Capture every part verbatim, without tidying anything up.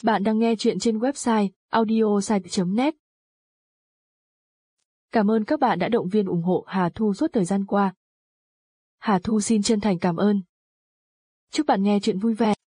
Bạn đang nghe chuyện trên website audiosite chấm net. Cảm ơn các bạn đã động viên ủng hộ Hà Thu suốt thời gian qua. Hà Thu xin chân thành cảm ơn. Chúc bạn nghe chuyện vui vẻ.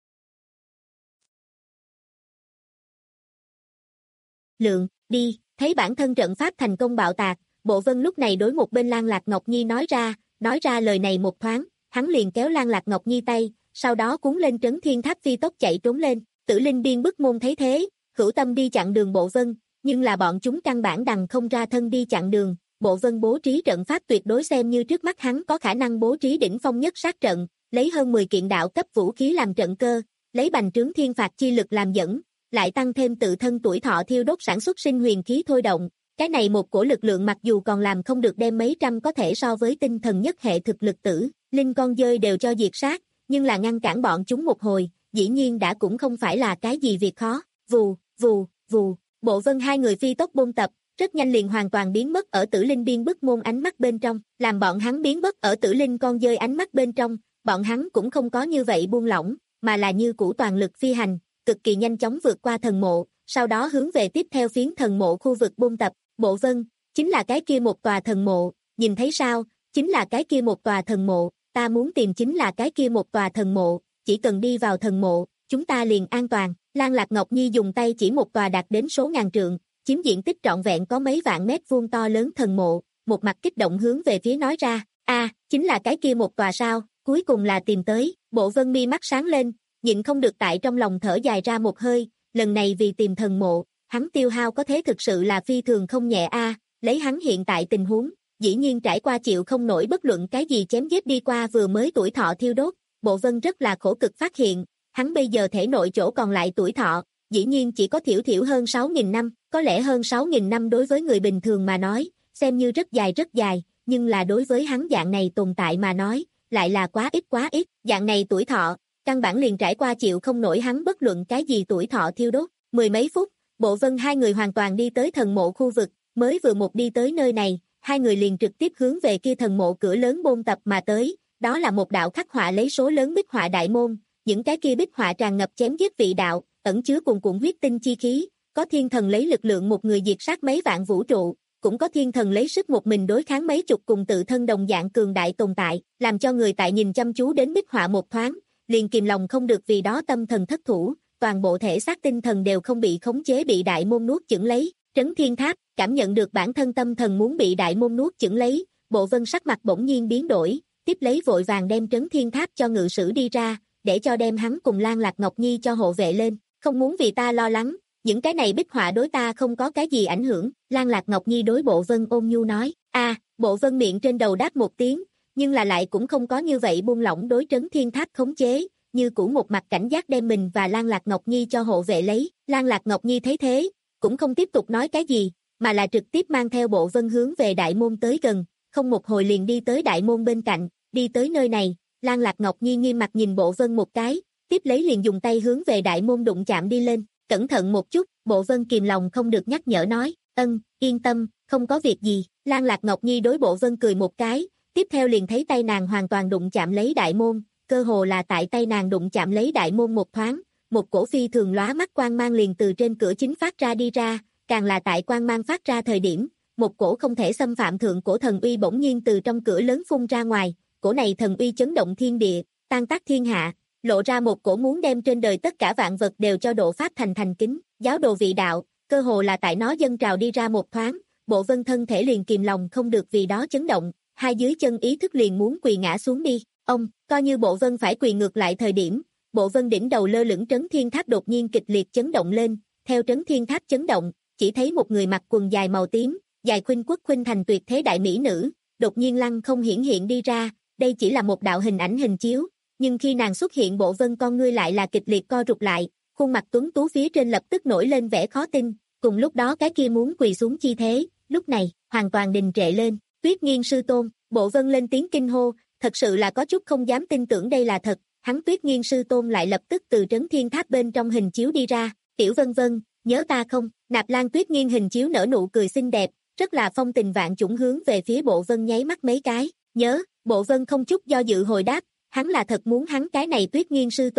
Lượng, đi, thấy bản thân trận pháp thành công bạo tạc, Bộ Vân lúc này đối một bên Lan Lạc Ngọc Nhi nói ra, nói ra lời này một thoáng, hắn liền kéo Lan Lạc Ngọc Nhi tay, sau đó cuốn lên trấn thiên tháp phi tốc chạy trốn lên. Tử Linh Biên bức môn thấy thế, hữu tâm đi chặn đường Bộ Vân, nhưng là bọn chúng căn bản đằng không ra thân đi chặn đường. Bộ Vân bố trí trận pháp tuyệt đối xem như trước mắt hắn có khả năng bố trí đỉnh phong nhất sát trận, lấy hơn mười kiện đạo cấp vũ khí làm trận cơ, lấy bành trướng thiên phạt chi lực làm dẫn, lại tăng thêm tự thân tuổi thọ thiêu đốt sản xuất sinh huyền khí thôi động. Cái này một cổ lực lượng mặc dù còn làm không được đem mấy trăm có thể so với tinh thần nhất hệ thực lực tử, linh con dơi đều cho diệt sát, nhưng là ngăn cản bọn chúng một hồi, dĩ nhiên đã cũng không phải là cái gì việc khó. Vù, vù, vù, Bộ Vân hai người phi tốc bôn tập, rất nhanh liền hoàn toàn biến mất ở Tử Linh Biên bức môn ánh mắt bên trong, làm bọn hắn biến mất ở Tử Linh con dơi ánh mắt bên trong, bọn hắn cũng không có như vậy buông lỏng, mà là như cũ toàn lực phi hành, cực kỳ nhanh chóng vượt qua thần mộ, sau đó hướng về tiếp theo phiến thần mộ khu vực bôn tập. Bộ Vân, chính là cái kia một tòa thần mộ, nhìn thấy sao, chính là cái kia một tòa thần mộ, ta muốn tìm chính là cái kia một tòa thần mộ, chỉ cần đi vào thần mộ, chúng ta liền an toàn. Lan Lạc Ngọc Nhi dùng tay chỉ một tòa đạt đến số ngàn trượng, chiếm diện tích trọn vẹn có mấy vạn mét vuông to lớn thần mộ, một mặt kích động hướng về phía nói ra, a, à, chính là cái kia một tòa sao, cuối cùng là tìm tới. Bộ Vân mi mắt sáng lên, nhịn không được tại trong lòng thở dài ra một hơi, lần này vì tìm thần mộ, hắn tiêu hao có thế thực sự là phi thường không nhẹ a, à, lấy hắn hiện tại tình huống, dĩ nhiên trải qua chịu không nổi bất luận cái gì chém giết đi qua vừa mới tuổi thọ thiêu đốt. Bộ Vân rất là khổ cực phát hiện, hắn bây giờ thể nội chỗ còn lại tuổi thọ, dĩ nhiên chỉ có thiểu thiểu hơn sáu nghìn năm, có lẽ hơn sáu nghìn năm đối với người bình thường mà nói, xem như rất dài rất dài, nhưng là đối với hắn dạng này tồn tại mà nói, lại là quá ít quá ít, dạng này tuổi thọ, căn bản liền trải qua chịu không nổi hắn bất luận cái gì tuổi thọ thiêu đốt. Mười mấy phút, Bộ Vân hai người hoàn toàn đi tới thần mộ khu vực, mới vừa một đi tới nơi này, hai người liền trực tiếp hướng về kia thần mộ cửa lớn bôn tập mà tới, đó là một đạo khắc họa lấy số lớn bích họa đại môn, những cái kia bích họa tràn ngập chém giết vị đạo, ẩn chứa cuồn cuộn huyết tinh chi khí, có thiên thần lấy lực lượng một người diệt sát mấy vạn vũ trụ, cũng có thiên thần lấy sức một mình đối kháng mấy chục cùng tự thân đồng dạng cường đại tồn tại, làm cho người tại nhìn chăm chú đến bích họa một thoáng, liền kìm lòng không được vì đó tâm thần thất thủ, toàn bộ thể xác tinh thần đều không bị khống chế bị đại môn nuốt chửng lấy. Trấn Thiên Tháp, cảm nhận được bản thân tâm thần muốn bị đại môn nuốt chửng lấy, Bộ Vân sắc mặt bỗng nhiên biến đổi, tiếp lấy vội vàng đem Trấn Thiên Tháp cho ngự sử đi ra, để cho đem hắn cùng Lan Lạc Ngọc Nhi cho hộ vệ lên, không muốn vì ta lo lắng, những cái này bích họa đối ta không có cái gì ảnh hưởng. Lan Lạc Ngọc Nhi đối Bộ Vân ôn nhu nói, a, à, Bộ Vân miệng trên đầu đáp một tiếng, nhưng là lại cũng không có như vậy buông lỏng đối Trấn Thiên Tháp khống chế, như cũ một mặt cảnh giác đem mình và Lan Lạc Ngọc Nhi cho hộ vệ lấy. Lan Lạc Ngọc Nhi thấy thế, cũng không tiếp tục nói cái gì, mà là trực tiếp mang theo Bộ Vân hướng về đại môn tới gần, không một hồi liền đi tới đại môn bên cạnh. Đi tới nơi này, Lan Lạc Ngọc Nhi nghiêm mặt nhìn Bộ Vân một cái, tiếp lấy liền dùng tay hướng về đại môn đụng chạm đi lên, cẩn thận một chút. Bộ Vân kìm lòng không được nhắc nhở nói, ân, yên tâm, không có việc gì. Lan Lạc Ngọc Nhi đối Bộ Vân cười một cái, tiếp theo liền thấy tay nàng hoàn toàn đụng chạm lấy đại môn, cơ hồ là tại tay nàng đụng chạm lấy đại môn một thoáng, một cổ phi thường lóa mắt quang mang liền từ trên cửa chính phát ra đi ra, càng là tại quang mang phát ra thời điểm, một cổ không thể xâm phạm thượng cổ thần uy bỗng nhiên từ trong cửa lớn phun ra ngoài, cổ này thần uy chấn động thiên địa, tan tác thiên hạ, lộ ra một cổ muốn đem trên đời tất cả vạn vật đều cho độ pháp thành thành kính, giáo đồ vị đạo, cơ hồ là tại nó dâng trào đi ra một thoáng, Bộ Vân thân thể liền kìm lòng không được vì đó chấn động, hai dưới chân ý thức liền muốn quỳ ngã xuống đi. Ông, coi như Bộ Vân phải quỳ ngược lại thời điểm, Bộ Vân đỉnh đầu lơ lửng Trấn Thiên Tháp đột nhiên kịch liệt chấn động lên, theo Trấn Thiên Tháp chấn động, chỉ thấy một người mặc quần dài màu tím, dài khuynh quốc khuynh thành tuyệt thế đại mỹ nữ, đột nhiên lăng không hiển hiện đi ra, đây chỉ là một đạo hình ảnh hình chiếu, nhưng khi nàng xuất hiện Bộ Vân con ngươi lại là kịch liệt co rụt lại, khuôn mặt tuấn tú phía trên lập tức nổi lên vẻ khó tin, cùng lúc đó cái kia muốn quỳ xuống chi thế, lúc này, hoàn toàn đình trệ lên. Tuyết Nghiên sư tôn, Bộ Vân lên tiếng kinh hô, thật sự là có chút không dám tin tưởng đây là thật, hắn Tuyết Nghiên sư tôn lại lập tức từ Trấn Thiên Tháp bên trong hình chiếu đi ra, tiểu Vân Vân, nhớ ta không? Nạp Lan Tuyết Nghiên hình chiếu nở nụ cười xinh đẹp, rất là phong tình vạn chủng hướng về phía Bộ Vân nháy mắt mấy cái, nhớ. Bộ Vân không chút do dự hồi đáp, hắn là thật muốn hắn cái này Tuyết Nghiên sư tôn,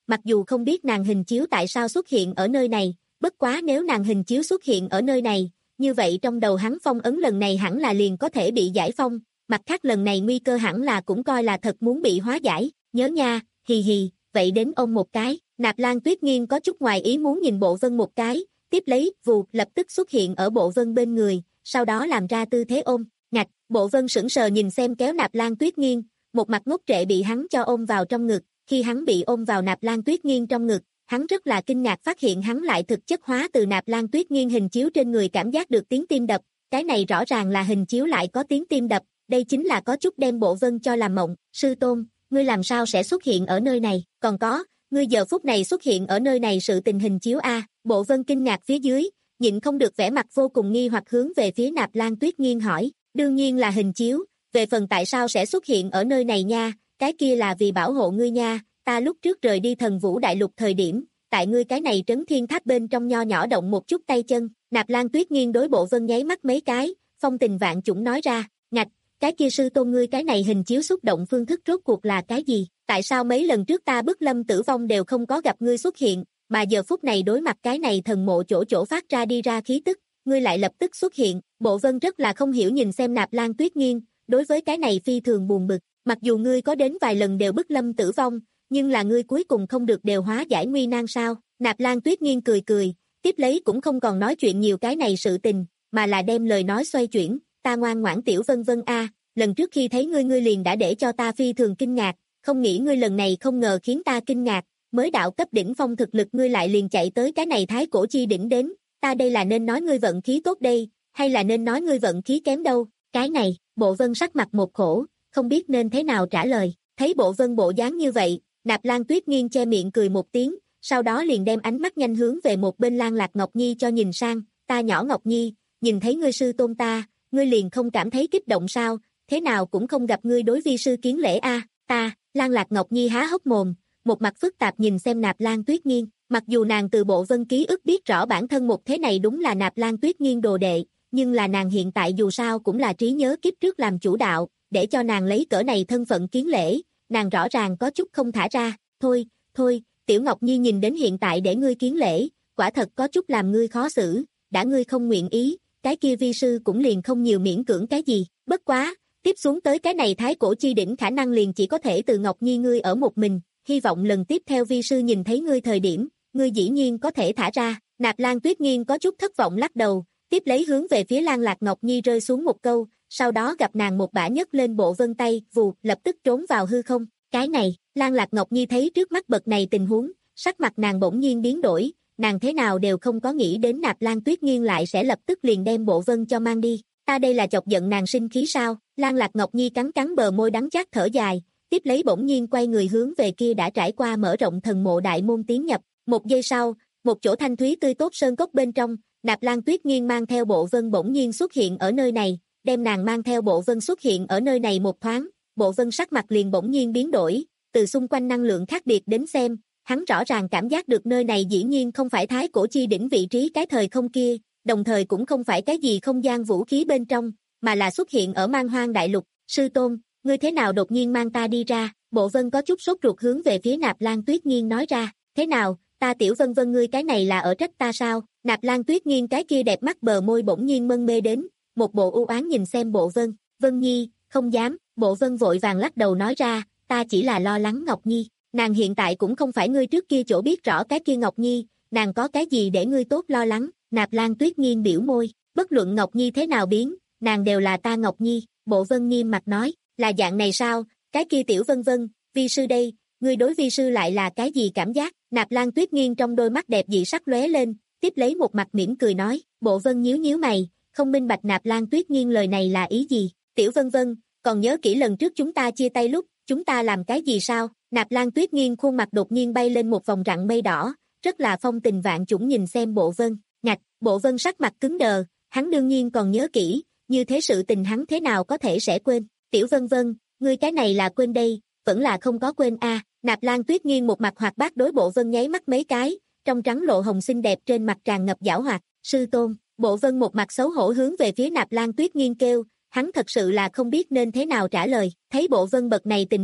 mặc dù không biết nàng hình chiếu tại sao xuất hiện ở nơi này, bất quá nếu nàng hình chiếu xuất hiện ở nơi này, như vậy trong đầu hắn phong ấn lần này hẳn là liền có thể bị giải phong, mặt khác lần này nguy cơ hẳn là cũng coi là thật muốn bị hóa giải, nhớ nha, hì hì, vậy đến ôm một cái, Nạp Lan Tuyết Nghiên có chút ngoài ý muốn nhìn Bộ Vân một cái, tiếp lấy, vù, lập tức xuất hiện ở Bộ Vân bên người, sau đó làm ra tư thế ôm, ngạch, Bộ Vân sững sờ nhìn xem kéo Nạp Lan Tuyết Nghiên, một mặt ngốc trệ bị hắn cho ôm vào trong ngực, khi hắn bị ôm vào Nạp Lan Tuyết Nghiên trong ngực, hắn rất là kinh ngạc phát hiện hắn lại thực chất hóa từ Nạp Lan Tuyết Nghiên hình chiếu trên người cảm giác được tiếng tim đập, cái này rõ ràng là hình chiếu lại có tiếng tim đập, đây chính là có chút đem Bộ Vân cho làm mộng, sư tôn, ngươi làm sao sẽ xuất hiện ở nơi này, còn có, ngươi giờ phút này xuất hiện ở nơi này sự tình hình chiếu a, Bộ Vân kinh ngạc phía dưới, nhịn không được vẻ mặt vô cùng nghi hoặc hướng về phía Nạp Lan Tuyết Nghiên hỏi, đương nhiên là hình chiếu, về phần tại sao sẽ xuất hiện ở nơi này nha, cái kia là vì bảo hộ ngươi nha, ta lúc trước rời đi Thần Vũ Đại Lục thời điểm, tại ngươi cái này trấn thiên tháp bên trong nho nhỏ động một chút tay chân, Nạp Lan Tuyết Nghiên đối Bộ Vân nháy mắt mấy cái, phong tình vạn chủng nói ra, ngạch, cái kia sư tôn ngươi cái này hình chiếu xúc động phương thức rốt cuộc là cái gì, tại sao mấy lần trước ta bức lâm tử vong đều không có gặp ngươi xuất hiện, mà giờ phút này đối mặt cái này thần mộ chỗ chỗ phát ra đi ra khí tức, ngươi lại lập tức xuất hiện, Bộ Vân rất là không hiểu nhìn xem Nạp Lan Tuyết Nghiên, đối với cái này phi thường buồn bực, mặc dù ngươi có đến vài lần đều bức lâm tử vong, nhưng là ngươi cuối cùng không được đều hóa giải nguy nan sao, Nạp Lan Tuyết Nghiên cười cười, tiếp lấy cũng không còn nói chuyện nhiều cái này sự tình, mà là đem lời nói xoay chuyển, ta ngoan ngoãn tiểu Vân Vân a, lần trước khi thấy ngươi ngươi liền đã để cho ta phi thường kinh ngạc, không nghĩ ngươi lần này không ngờ khiến ta kinh ngạc, mới đạo cấp đỉnh phong thực lực ngươi lại liền chạy tới cái này thái cổ chi đỉnh đến, ta đây là nên nói ngươi vận khí tốt đây, hay là nên nói ngươi vận khí kém đâu, cái này, Bộ Vân sắc mặt một khổ, không biết nên thế nào trả lời, thấy Bộ Vân bộ dáng như vậy, Nạp Lan Tuyết Nghiên che miệng cười một tiếng, sau đó liền đem ánh mắt nhanh hướng về một bên Lan Lạc Ngọc Nhi cho nhìn sang, ta nhỏ Ngọc Nhi, nhìn thấy ngươi sư tôn ta, ngươi liền không cảm thấy kích động sao, thế nào cũng không gặp ngươi đối vi sư kiến lễ a, ta, Lan Lạc Ngọc Nhi há hốc mồm, một mặt phức tạp nhìn xem Nạp Lan Tuyết Nghiên, mặc dù nàng từ Bộ Vân ký ức biết rõ bản thân một thế này đúng là Nạp Lan Tuyết Nghiên đồ đệ, nhưng là nàng hiện tại dù sao cũng là trí nhớ kiếp trước làm chủ đạo, để cho nàng lấy cỡ này thân phận kiến lễ, nàng rõ ràng có chút không thả ra, thôi, thôi, Tiểu Ngọc Nhi nhìn đến hiện tại để ngươi kiến lễ, quả thật có chút làm ngươi khó xử, đã ngươi không nguyện ý, cái kia vi sư cũng liền không nhiều miễn cưỡng cái gì, bất quá, tiếp xuống tới cái này thái cổ chi đỉnh khả năng liền chỉ có thể từ Ngọc Nhi ngươi ở một mình, hy vọng lần tiếp theo vi sư nhìn thấy ngươi thời điểm, ngươi dĩ nhiên có thể thả ra, Nạp Lan Tuyết Nghiên có chút thất vọng lắc đầu, tiếp lấy hướng về phía Lan Lạc Ngọc Nhi rơi xuống một câu, sau đó gặp nàng một bả nhấc lên Bộ Vân tay, vù, lập tức trốn vào hư không, cái này, Lan Lạc Ngọc Nhi thấy trước mắt bậc này tình huống, sắc mặt nàng bỗng nhiên biến đổi, nàng thế nào đều không có nghĩ đến Nạp Lan Tuyết Nghiên lại sẽ lập tức liền đem Bộ Vân cho mang đi, ta đây là chọc giận nàng sinh khí sao, Lan Lạc Ngọc Nhi cắn cắn bờ môi đắng chát thở dài, tiếp lấy bỗng nhiên quay người hướng về kia đã trải qua mở rộng thần mộ đại môn tiến nhập, một giây sau, một chỗ thanh thúy tươi tốt sơn cốc bên trong, Nạp Lan Tuyết Nghiên mang theo Bộ Vân bỗng nhiên xuất hiện ở nơi này, đem nàng mang theo Bộ Vân xuất hiện ở nơi này một thoáng, Bộ Vân sắc mặt liền bỗng nhiên biến đổi, từ xung quanh năng lượng khác biệt đến xem, hắn rõ ràng cảm giác được nơi này dĩ nhiên không phải thái cổ chi đỉnh vị trí cái thời không kia, đồng thời cũng không phải cái gì không gian vũ khí bên trong, mà là xuất hiện ở Man Hoang Đại Lục, sư tôn, ngươi thế nào đột nhiên mang ta đi ra, Bộ Vân có chút sốt ruột hướng về phía Nạp Lan Tuyết Nghiên nói ra, thế nào, ta tiểu Vân Vân ngươi cái này là ở trách ta sao, Nạp Lan Tuyết Nghiên cái kia đẹp mắt bờ môi bỗng nhiên mân mê đến, một bộ u oán nhìn xem Bộ Vân, Vân Nhi, không dám, Bộ Vân vội vàng lắc đầu nói ra, ta chỉ là lo lắng Ngọc Nhi, nàng hiện tại cũng không phải ngươi trước kia chỗ biết rõ cái kia Ngọc Nhi, nàng có cái gì để ngươi tốt lo lắng, Nạp Lan Tuyết Nghiên biểu môi, bất luận Ngọc Nhi thế nào biến, nàng đều là ta Ngọc Nhi, Bộ Vân nghiêm mặt nói, là dạng này sao, cái kia tiểu Vân Vân, vi sư đây, ngươi đối vi sư lại là cái gì cảm giác, Nạp Lan Tuyết Nghiên trong đôi mắt đẹp dị sắc lóe lên, tiếp lấy một mặt mỉm cười nói, Bộ Vân nhíu nhíu mày, không minh bạch Nạp Lan Tuyết Nghiên lời này là ý gì, tiểu Vân Vân, còn nhớ kỹ lần trước chúng ta chia tay lúc, chúng ta làm cái gì sao, Nạp Lan Tuyết Nghiên khuôn mặt đột nhiên bay lên một vòng rặng mây đỏ, rất là phong tình vạn chủng nhìn xem Bộ Vân, ngạch, Bộ Vân sắc mặt cứng đờ, hắn đương nhiên còn nhớ kỹ, như thế sự tình hắn thế nào có thể sẽ quên, tiểu Vân Vân, ngươi cái này là quên đây, vẫn là không có quên a. Nạp Lan Tuyết Nghiên một mặt hoạt bát đối Bộ Vân nháy mắt mấy cái, trong trắng lộ hồng xinh đẹp trên mặt tràn ngập giảo hoạt, sư tôn, Bộ Vân một mặt xấu hổ hướng về phía Nạp Lan Tuyết Nghiên kêu, hắn thật sự là không biết nên thế nào trả lời, thấy Bộ Vân bậc này tình huống,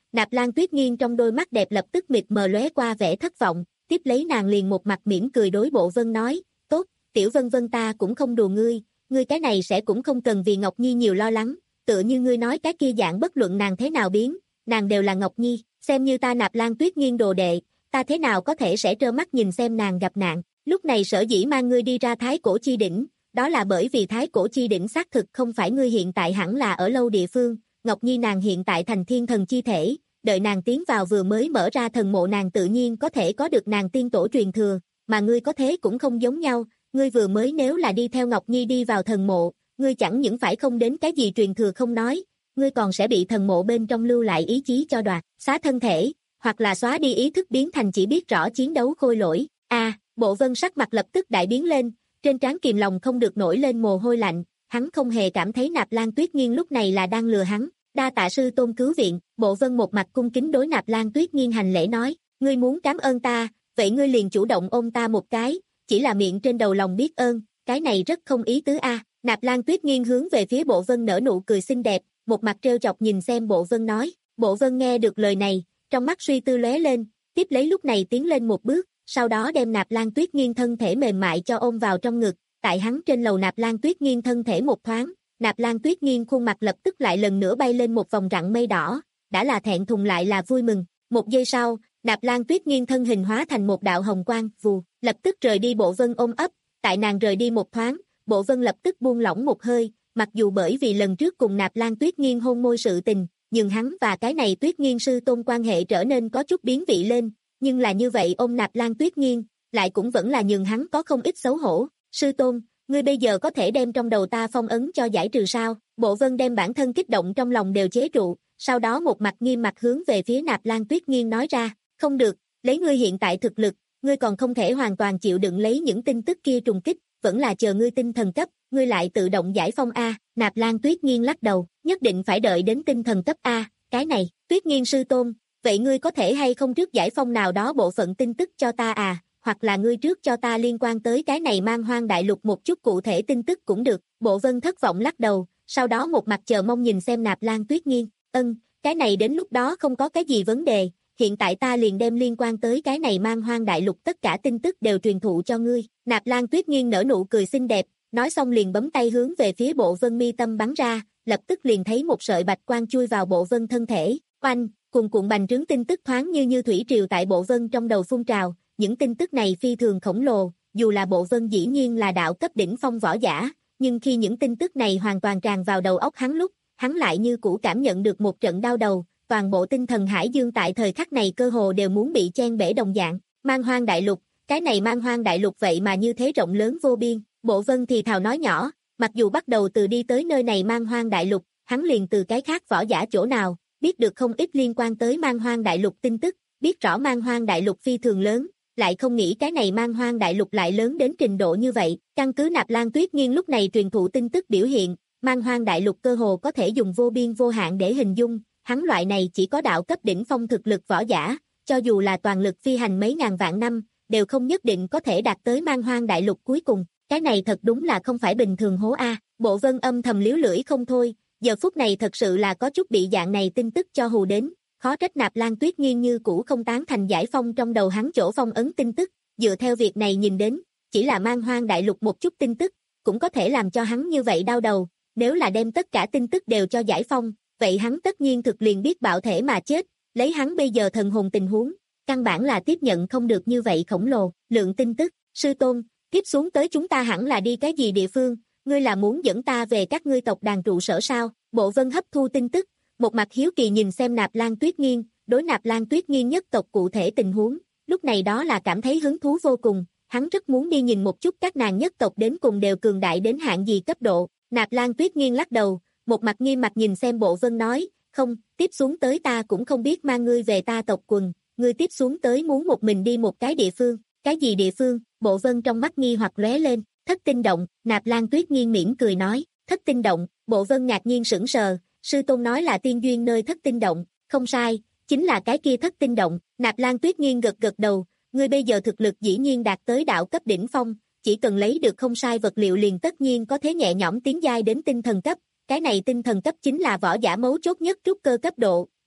Nạp Lan Tuyết Nghiên trong đôi mắt đẹp lập tức mịt mờ lóe qua vẻ thất vọng, tiếp lấy nàng liền một mặt mỉm cười đối Bộ Vân nói, tốt, tiểu Vân Vân ta cũng không đùa ngươi, ngươi cái này sẽ cũng không cần vì Ngọc Nhi nhiều lo lắng, tựa như ngươi nói cái kia dạng bất luận nàng thế nào biến, nàng đều là Ngọc Nhi, xem như ta Nạp Lan Tuyết Nghiên đồ đệ, ta thế nào có thể sẽ trơ mắt nhìn xem nàng gặp nạn, lúc này sở dĩ mang ngươi đi ra Thái Cổ Chi Đỉnh, đó là bởi vì Thái Cổ Chi Đỉnh xác thực không phải ngươi hiện tại hẳn là ở lâu địa phương, Ngọc Nhi nàng hiện tại thành thiên thần chi thể, đợi nàng tiến vào vừa mới mở ra thần mộ nàng tự nhiên có thể có được nàng tiên tổ truyền thừa, mà ngươi có thế cũng không giống nhau, ngươi vừa mới nếu là đi theo Ngọc Nhi đi vào thần mộ, ngươi chẳng những phải không đến cái gì truyền thừa không nói, ngươi còn sẽ bị thần mộ bên trong lưu lại ý chí cho đoạt, xóa thân thể, hoặc là xóa đi ý thức biến thành chỉ biết rõ chiến đấu khôi lỗi. A, à, Bộ Vân sắc mặt lập tức đại biến lên, trên trán kìm lòng không được nổi lên mồ hôi lạnh, hắn không hề cảm thấy Nạp Lan Tuyết Nghiên lúc này là đang lừa hắn. Đa tạ sư tôn cứu viện, Bộ Vân một mặt cung kính đối Nạp Lan Tuyết Nghiên hành lễ nói, ngươi muốn cảm ơn ta, vậy ngươi liền chủ động ôm ta một cái, chỉ là miệng trên đầu lòng biết ơn, cái này rất không ý tứ a. À. Nạp Lan Tuyết Nghiên hướng về phía Bộ Vân nở nụ cười xinh đẹp, một mặt trêu chọc nhìn xem Bộ Vân nói, Bộ Vân nghe được lời này, trong mắt suy tư lóe lên, tiếp lấy lúc này tiến lên một bước, sau đó đem Nạp Lan Tuyết Nghiên thân thể mềm mại cho ôm vào trong ngực, tại hắn trên lầu Nạp Lan Tuyết Nghiên thân thể một thoáng, Nạp Lan Tuyết Nghiên khuôn mặt lập tức lại lần nữa bay lên một vòng rặng mây đỏ, đã là thẹn thùng lại là vui mừng. Một giây sau, Nạp Lan Tuyết Nghiên thân hình hóa thành một đạo hồng quang, vù, lập tức rời đi Bộ Vân ôm ấp, tại nàng rời đi một thoáng, Bộ Vân lập tức buông lỏng một hơi, mặc dù bởi vì lần trước cùng Nạp Lan Tuyết Nghiên hôn môi sự tình, nhưng hắn và cái này Tuyết Nghiên sư tôn quan hệ trở nên có chút biến vị lên, nhưng là như vậy ôm Nạp Lan Tuyết Nghiên, lại cũng vẫn là nhường hắn có không ít xấu hổ. Sư tôn, ngươi bây giờ có thể đem trong đầu ta phong ấn cho giải trừ sao? Bộ Vân đem bản thân kích động trong lòng đều chế trụ, sau đó một mặt nghiêm mặt hướng về phía Nạp Lan Tuyết Nghiên nói ra, không được, lấy ngươi hiện tại thực lực, ngươi còn không thể hoàn toàn chịu đựng lấy những tin tức kia trùng kích, vẫn là chờ ngươi tinh thần cấp, ngươi lại tự động giải phong a. Nạp Lan Tuyết Nghiên lắc đầu, nhất định phải đợi đến tinh thần cấp a, cái này, Tuyết Nghiên sư tôn, vậy ngươi có thể hay không trước giải phong nào đó bộ phận tin tức cho ta à? Hoặc là ngươi trước cho ta liên quan tới cái này Man Hoang Đại Lục một chút cụ thể tin tức cũng được. Bộ Vân thất vọng lắc đầu, sau đó một mặt chờ mong nhìn xem Nạp Lan Tuyết Nghiên, ân, cái này đến lúc đó không có cái gì vấn đề, hiện tại ta liền đem liên quan tới cái này Man Hoang Đại Lục tất cả tin tức đều truyền thụ cho ngươi. Nạp Lan Tuyết Nghiên nở nụ cười xinh đẹp, nói xong liền bấm tay hướng về phía Bộ Vân mi tâm bắn ra, lập tức liền thấy một sợi bạch quang chui vào Bộ Vân thân thể, oanh, cuồn cuộn bành trướng tin tức thoáng như như thủy triều tại Bộ Vân trong đầu phun trào. Những tin tức này phi thường khổng lồ, dù là Bộ Vân dĩ nhiên là đạo cấp đỉnh phong võ giả, nhưng khi những tin tức này hoàn toàn tràn vào đầu óc hắn lúc, hắn lại như cũ cảm nhận được một trận đau đầu, toàn bộ tinh thần hải dương tại thời khắc này cơ hồ đều muốn bị chen bể đồng dạng. Man Hoang Đại Lục, cái này Man Hoang Đại Lục vậy mà như thế rộng lớn vô biên, Bộ Vân thì thào nói nhỏ, mặc dù bắt đầu từ đi tới nơi này Man Hoang Đại Lục, hắn liền từ cái khác võ giả chỗ nào, biết được không ít liên quan tới Man Hoang Đại Lục tin tức, biết rõ Man Hoang Đại Lục phi thường lớn, lại không nghĩ cái này Man Hoang Đại Lục lại lớn đến trình độ như vậy. Căn cứ Nạp Lan Tuyết Nghiên lúc này truyền thụ tin tức biểu hiện, Man Hoang Đại Lục cơ hồ có thể dùng vô biên vô hạn để hình dung, hắn loại này chỉ có đạo cấp đỉnh phong thực lực võ giả, cho dù là toàn lực phi hành mấy ngàn vạn năm, đều không nhất định có thể đạt tới Man Hoang Đại Lục cuối cùng, cái này thật đúng là không phải bình thường hố a. Bộ Vân âm thầm liếu lưỡi không thôi, giờ phút này thật sự là có chút bị dạng này tin tức cho hù đến. Khó trách Nạp Lan Tuyết Nghiên như cũ không tán thành giải phong trong đầu hắn chỗ phong ấn tin tức, dựa theo việc này nhìn đến, chỉ là Man Hoang Đại Lục một chút tin tức, cũng có thể làm cho hắn như vậy đau đầu, nếu là đem tất cả tin tức đều cho giải phong, vậy hắn tất nhiên thực liền biết bạo thể mà chết, lấy hắn bây giờ thần hồn tình huống, căn bản là tiếp nhận không được như vậy khổng lồ, lượng tin tức. Sư tôn, tiếp xuống tới chúng ta hẳn là đi cái gì địa phương, ngươi là muốn dẫn ta về các ngươi tộc đàn trụ sở sao? Bộ Vân hấp thu tin tức, một mặt hiếu kỳ nhìn xem Nạp Lan Tuyết Nghiên, đối Nạp Lan Tuyết Nghiên nhất tộc cụ thể tình huống, lúc này đó là cảm thấy hứng thú vô cùng, hắn rất muốn đi nhìn một chút các nàng nhất tộc đến cùng đều cường đại đến hạng gì cấp độ. Nạp Lan Tuyết Nghiên lắc đầu, một mặt nghiêm mặt nhìn xem Bộ Vân nói, không, tiếp xuống tới ta cũng không biết mang ngươi về ta tộc quần, ngươi tiếp xuống tới muốn một mình đi một cái địa phương, cái gì địa phương? Bộ Vân trong mắt nghi hoặc lóe lên, Thất Tinh Động. Nạp Lan Tuyết Nghiên mỉm cười nói, Thất Tinh Động. Bộ Vân ngạc nhiên sững sờ, sư tôn nói là tiên duyên nơi Thất Tinh Động, không sai, chính là cái kia Thất Tinh Động. Nạp Lan Tuyết Nghiên gật gật đầu, ngươi bây giờ thực lực dĩ nhiên đạt tới đạo cấp đỉnh phong, chỉ cần lấy được không sai vật liệu liền tất nhiên có thể nhẹ nhõm tiến giai đến tinh thần cấp, cái này tinh thần cấp chính là võ giả mấu chốt nhất trúc cơ cấp độ,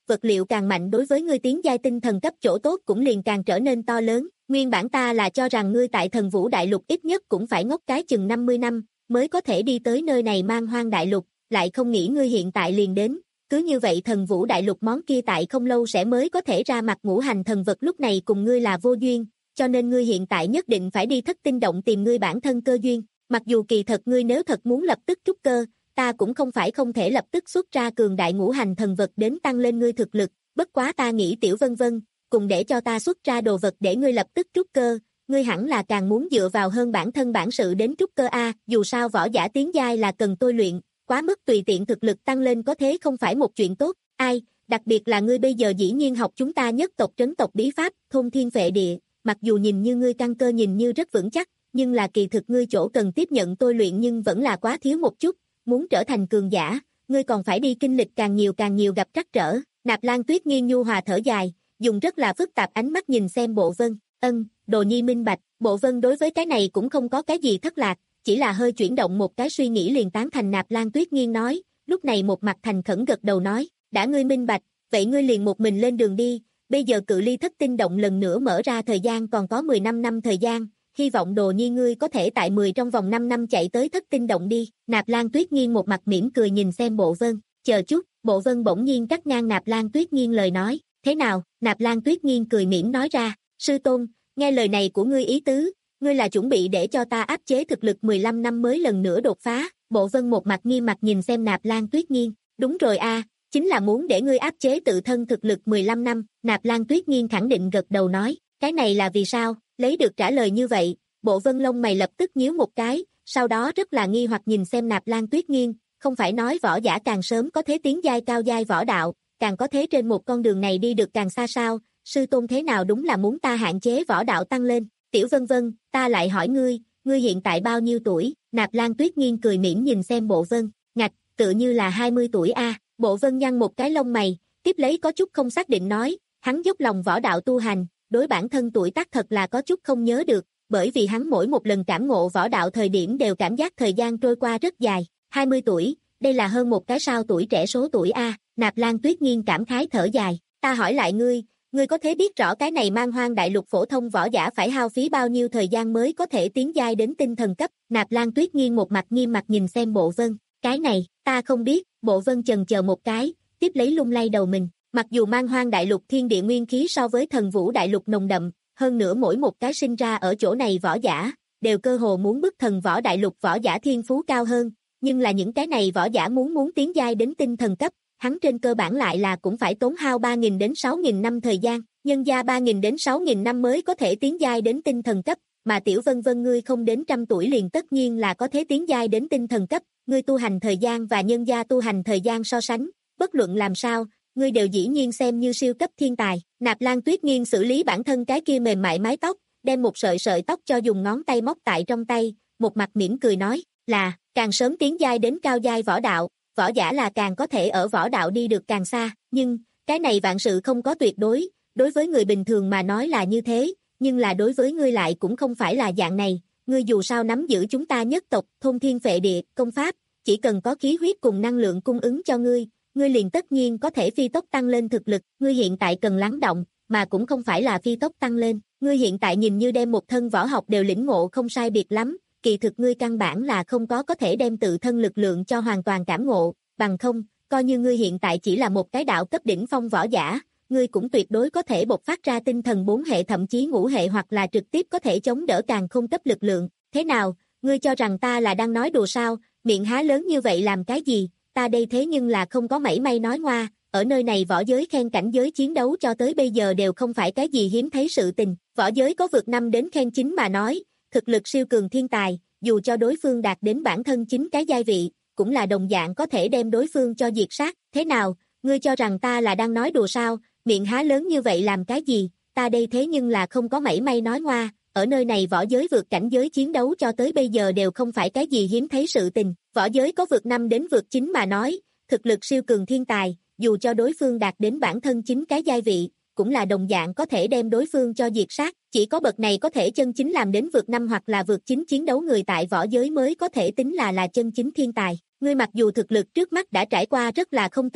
vật liệu càng mạnh đối với ngươi tiến giai tinh thần cấp chỗ tốt cũng liền càng trở nên to lớn. Nguyên bản ta là cho rằng ngươi tại Thần Vũ Đại Lục ít nhất cũng phải ngốc cái chừng năm mươi năm, mới có thể đi tới nơi này Man Hoang Đại Lục, lại không nghĩ ngươi hiện tại liền đến. Cứ như vậy Thần Vũ Đại Lục món kia tại không lâu sẽ mới có thể ra mặt ngũ hành thần vật lúc này cùng ngươi là vô duyên, cho nên ngươi hiện tại nhất định phải đi Thất Tinh Động tìm ngươi bản thân cơ duyên. Mặc dù kỳ thật ngươi nếu thật muốn lập tức trúc cơ, ta cũng không phải không thể lập tức xuất ra cường đại ngũ hành thần vật đến tăng lên ngươi thực lực, bất quá ta nghĩ Tiểu Vân Vân, cùng để cho ta xuất ra đồ vật để ngươi lập tức trúc cơ, ngươi hẳn là càng muốn dựa vào hơn bản thân bản sự đến trúc cơ a, dù sao võ giả tiến giai là cần tôi luyện, quá mức tùy tiện thực lực tăng lên có thế không phải một chuyện tốt, ai, đặc biệt là ngươi bây giờ dĩ nhiên học chúng ta nhất tộc trấn tộc bí pháp, thôn thiên phệ địa, mặc dù nhìn như ngươi căn cơ nhìn như rất vững chắc, nhưng là kỳ thực ngươi chỗ cần tiếp nhận tôi luyện nhưng vẫn là quá thiếu một chút, muốn trở thành cường giả, ngươi còn phải đi kinh lịch càng nhiều càng nhiều gặp trắc trở. Nạp Lan Tuyết Nghiên nhu hòa thở dài, dùng rất là phức tạp ánh mắt nhìn xem Bộ Vân, ân, Đồ Nhi minh bạch, Bộ Vân đối với cái này cũng không có cái gì thất lạc, chỉ là hơi chuyển động một cái suy nghĩ liền tán thành Nạp Lan Tuyết Nghiên nói, lúc này một mặt thành khẩn gật đầu nói, đã ngươi minh bạch, vậy ngươi liền một mình lên đường đi, bây giờ cự ly Thất Tinh Động lần nữa mở ra thời gian còn có mười lăm năm thời gian, hy vọng Đồ Nhi ngươi có thể tại mười trong vòng năm năm chạy tới Thất Tinh Động đi. Nạp Lan Tuyết Nghiên một mặt mỉm cười nhìn xem Bộ Vân, chờ chút, Bộ Vân bỗng nhiên cắt ngang Nạp Lan Tuyết Nghiên lời nói, thế nào? Nạp Lan Tuyết Nghiên cười mỉm nói ra, sư tôn, nghe lời này của ngươi ý tứ, ngươi là chuẩn bị để cho ta áp chế thực lực mười lăm năm mới lần nữa đột phá. Bộ Vân một mặt nghiêm mặt nhìn xem Nạp Lan Tuyết Nghiên, đúng rồi a, chính là muốn để ngươi áp chế tự thân thực lực mười lăm năm. Nạp Lan Tuyết Nghiên khẳng định gật đầu nói, cái này là vì sao? Lấy được trả lời như vậy, Bộ Vân lông mày lập tức nhíu một cái, sau đó rất là nghi hoặc nhìn xem Nạp Lan Tuyết Nghiên, không phải nói võ giả càng sớm có thế tiến giai cao giai võ đạo, càng có thế trên một con đường này đi được càng xa sao, sư tôn thế nào đúng là muốn ta hạn chế võ đạo tăng lên. Tiểu Vân Vân, ta lại hỏi ngươi, ngươi hiện tại bao nhiêu tuổi? Nạp Lan Tuyết Nghiên cười mỉm nhìn xem Bộ Vân, ngạch, tự như là hai mươi tuổi a. Bộ Vân nhăn một cái lông mày, tiếp lấy có chút không xác định nói, hắn dốc lòng võ đạo tu hành, đối bản thân tuổi tác thật là có chút không nhớ được, bởi vì hắn mỗi một lần cảm ngộ võ đạo thời điểm đều cảm giác thời gian trôi qua rất dài. hai mươi tuổi, đây là hơn một cái sao tuổi trẻ số tuổi a. Nạp Lan Tuyết Nghiên cảm khái thở dài, ta hỏi lại ngươi, ngươi có thể biết rõ cái này Man Hoang Đại Lục phổ thông võ giả phải hao phí bao nhiêu thời gian mới có thể tiến giai đến tinh thần cấp? Nạp Lan Tuyết Nghiên một mặt nghiêm mặt nhìn xem Bộ Vân, cái này, ta không biết. Bộ Vân chần chờ một cái, tiếp lấy lung lay đầu mình, mặc dù Man Hoang Đại Lục thiên địa nguyên khí so với Thần Vũ Đại Lục nồng đậm, hơn nữa mỗi một cái sinh ra ở chỗ này võ giả, đều cơ hồ muốn bức Thần Võ Đại Lục võ giả thiên phú cao hơn, nhưng là những cái này võ giả muốn muốn tiến giai đến tinh thần cấp, hắn trên cơ bản lại là cũng phải tốn hao ba nghìn đến sáu nghìn năm thời gian, nhân gia ba nghìn đến sáu nghìn năm mới có thể tiến giai đến tinh thần cấp, mà Tiểu Vân Vân ngươi không đến trăm tuổi liền tất nhiên là có thể tiến giai đến tinh thần cấp, ngươi tu hành thời gian và nhân gia tu hành thời gian so sánh, bất luận làm sao, ngươi đều dĩ nhiên xem như siêu cấp thiên tài. Nạp Lan Tuyết Nghiên xử lý bản thân cái kia mềm mại mái tóc, đem một sợi sợi tóc cho dùng ngón tay móc tại trong tay, một mặt mỉm cười nói, là, càng sớm tiến giai đến cao giai võ đạo, võ giả là càng có thể ở võ đạo đi được càng xa, nhưng, cái này vạn sự không có tuyệt đối, đối với người bình thường mà nói là như thế, nhưng là đối với ngươi lại cũng không phải là dạng này, ngươi dù sao nắm giữ chúng ta nhất tộc, thôn thiên phệ địa, công pháp, chỉ cần có khí huyết cùng năng lượng cung ứng cho ngươi, ngươi liền tất nhiên có thể phi tốc tăng lên thực lực, ngươi hiện tại cần lắng động, mà cũng không phải là phi tốc tăng lên, ngươi hiện tại nhìn như đem một thân võ học đều lĩnh ngộ không sai biệt lắm, kỳ thực ngươi căn bản là không có có thể đem tự thân lực lượng cho hoàn toàn cảm ngộ, bằng không, coi như ngươi hiện tại chỉ là một cái đạo cấp đỉnh phong võ giả, ngươi cũng tuyệt đối có thể bộc phát ra tinh thần bốn hệ thậm chí ngũ hệ hoặc là trực tiếp có thể chống đỡ càng không cấp lực lượng, thế nào, ngươi cho rằng ta là đang nói đùa sao, miệng há lớn như vậy làm cái gì, ta đây thế nhưng là không có mảy may nói ngoa, ở nơi này võ giới khen cảnh giới chiến đấu cho tới bây giờ đều không phải cái gì hiếm thấy sự tình, võ giới có vượt năm đến khen chín mà nói, thực lực siêu cường thiên tài, dù cho đối phương đạt đến bản thân chính cái giai vị, cũng là đồng dạng có thể đem đối phương cho diệt sát, thế nào, ngươi cho rằng ta là đang nói đùa sao, miệng há lớn như vậy làm cái gì, ta đây thế nhưng là không có mảy may nói ngoa, ở nơi này võ giới vượt cảnh giới chiến đấu cho tới bây giờ đều không phải cái gì hiếm thấy sự tình, võ giới có vượt năm đến vượt chín mà nói, thực lực siêu cường thiên tài, dù cho đối phương đạt đến bản thân chính cái giai vị, cũng là đồng dạng có thể đem đối phương cho diệt sát, chỉ có bậc này có thể chân chính làm đến vượt năm hoặc là vượt chín chiến đấu người tại võ giới mới có thể tính là là chân chính thiên tài. Ngươi mặc dù thực lực trước mắt đã trải qua rất là không tệ,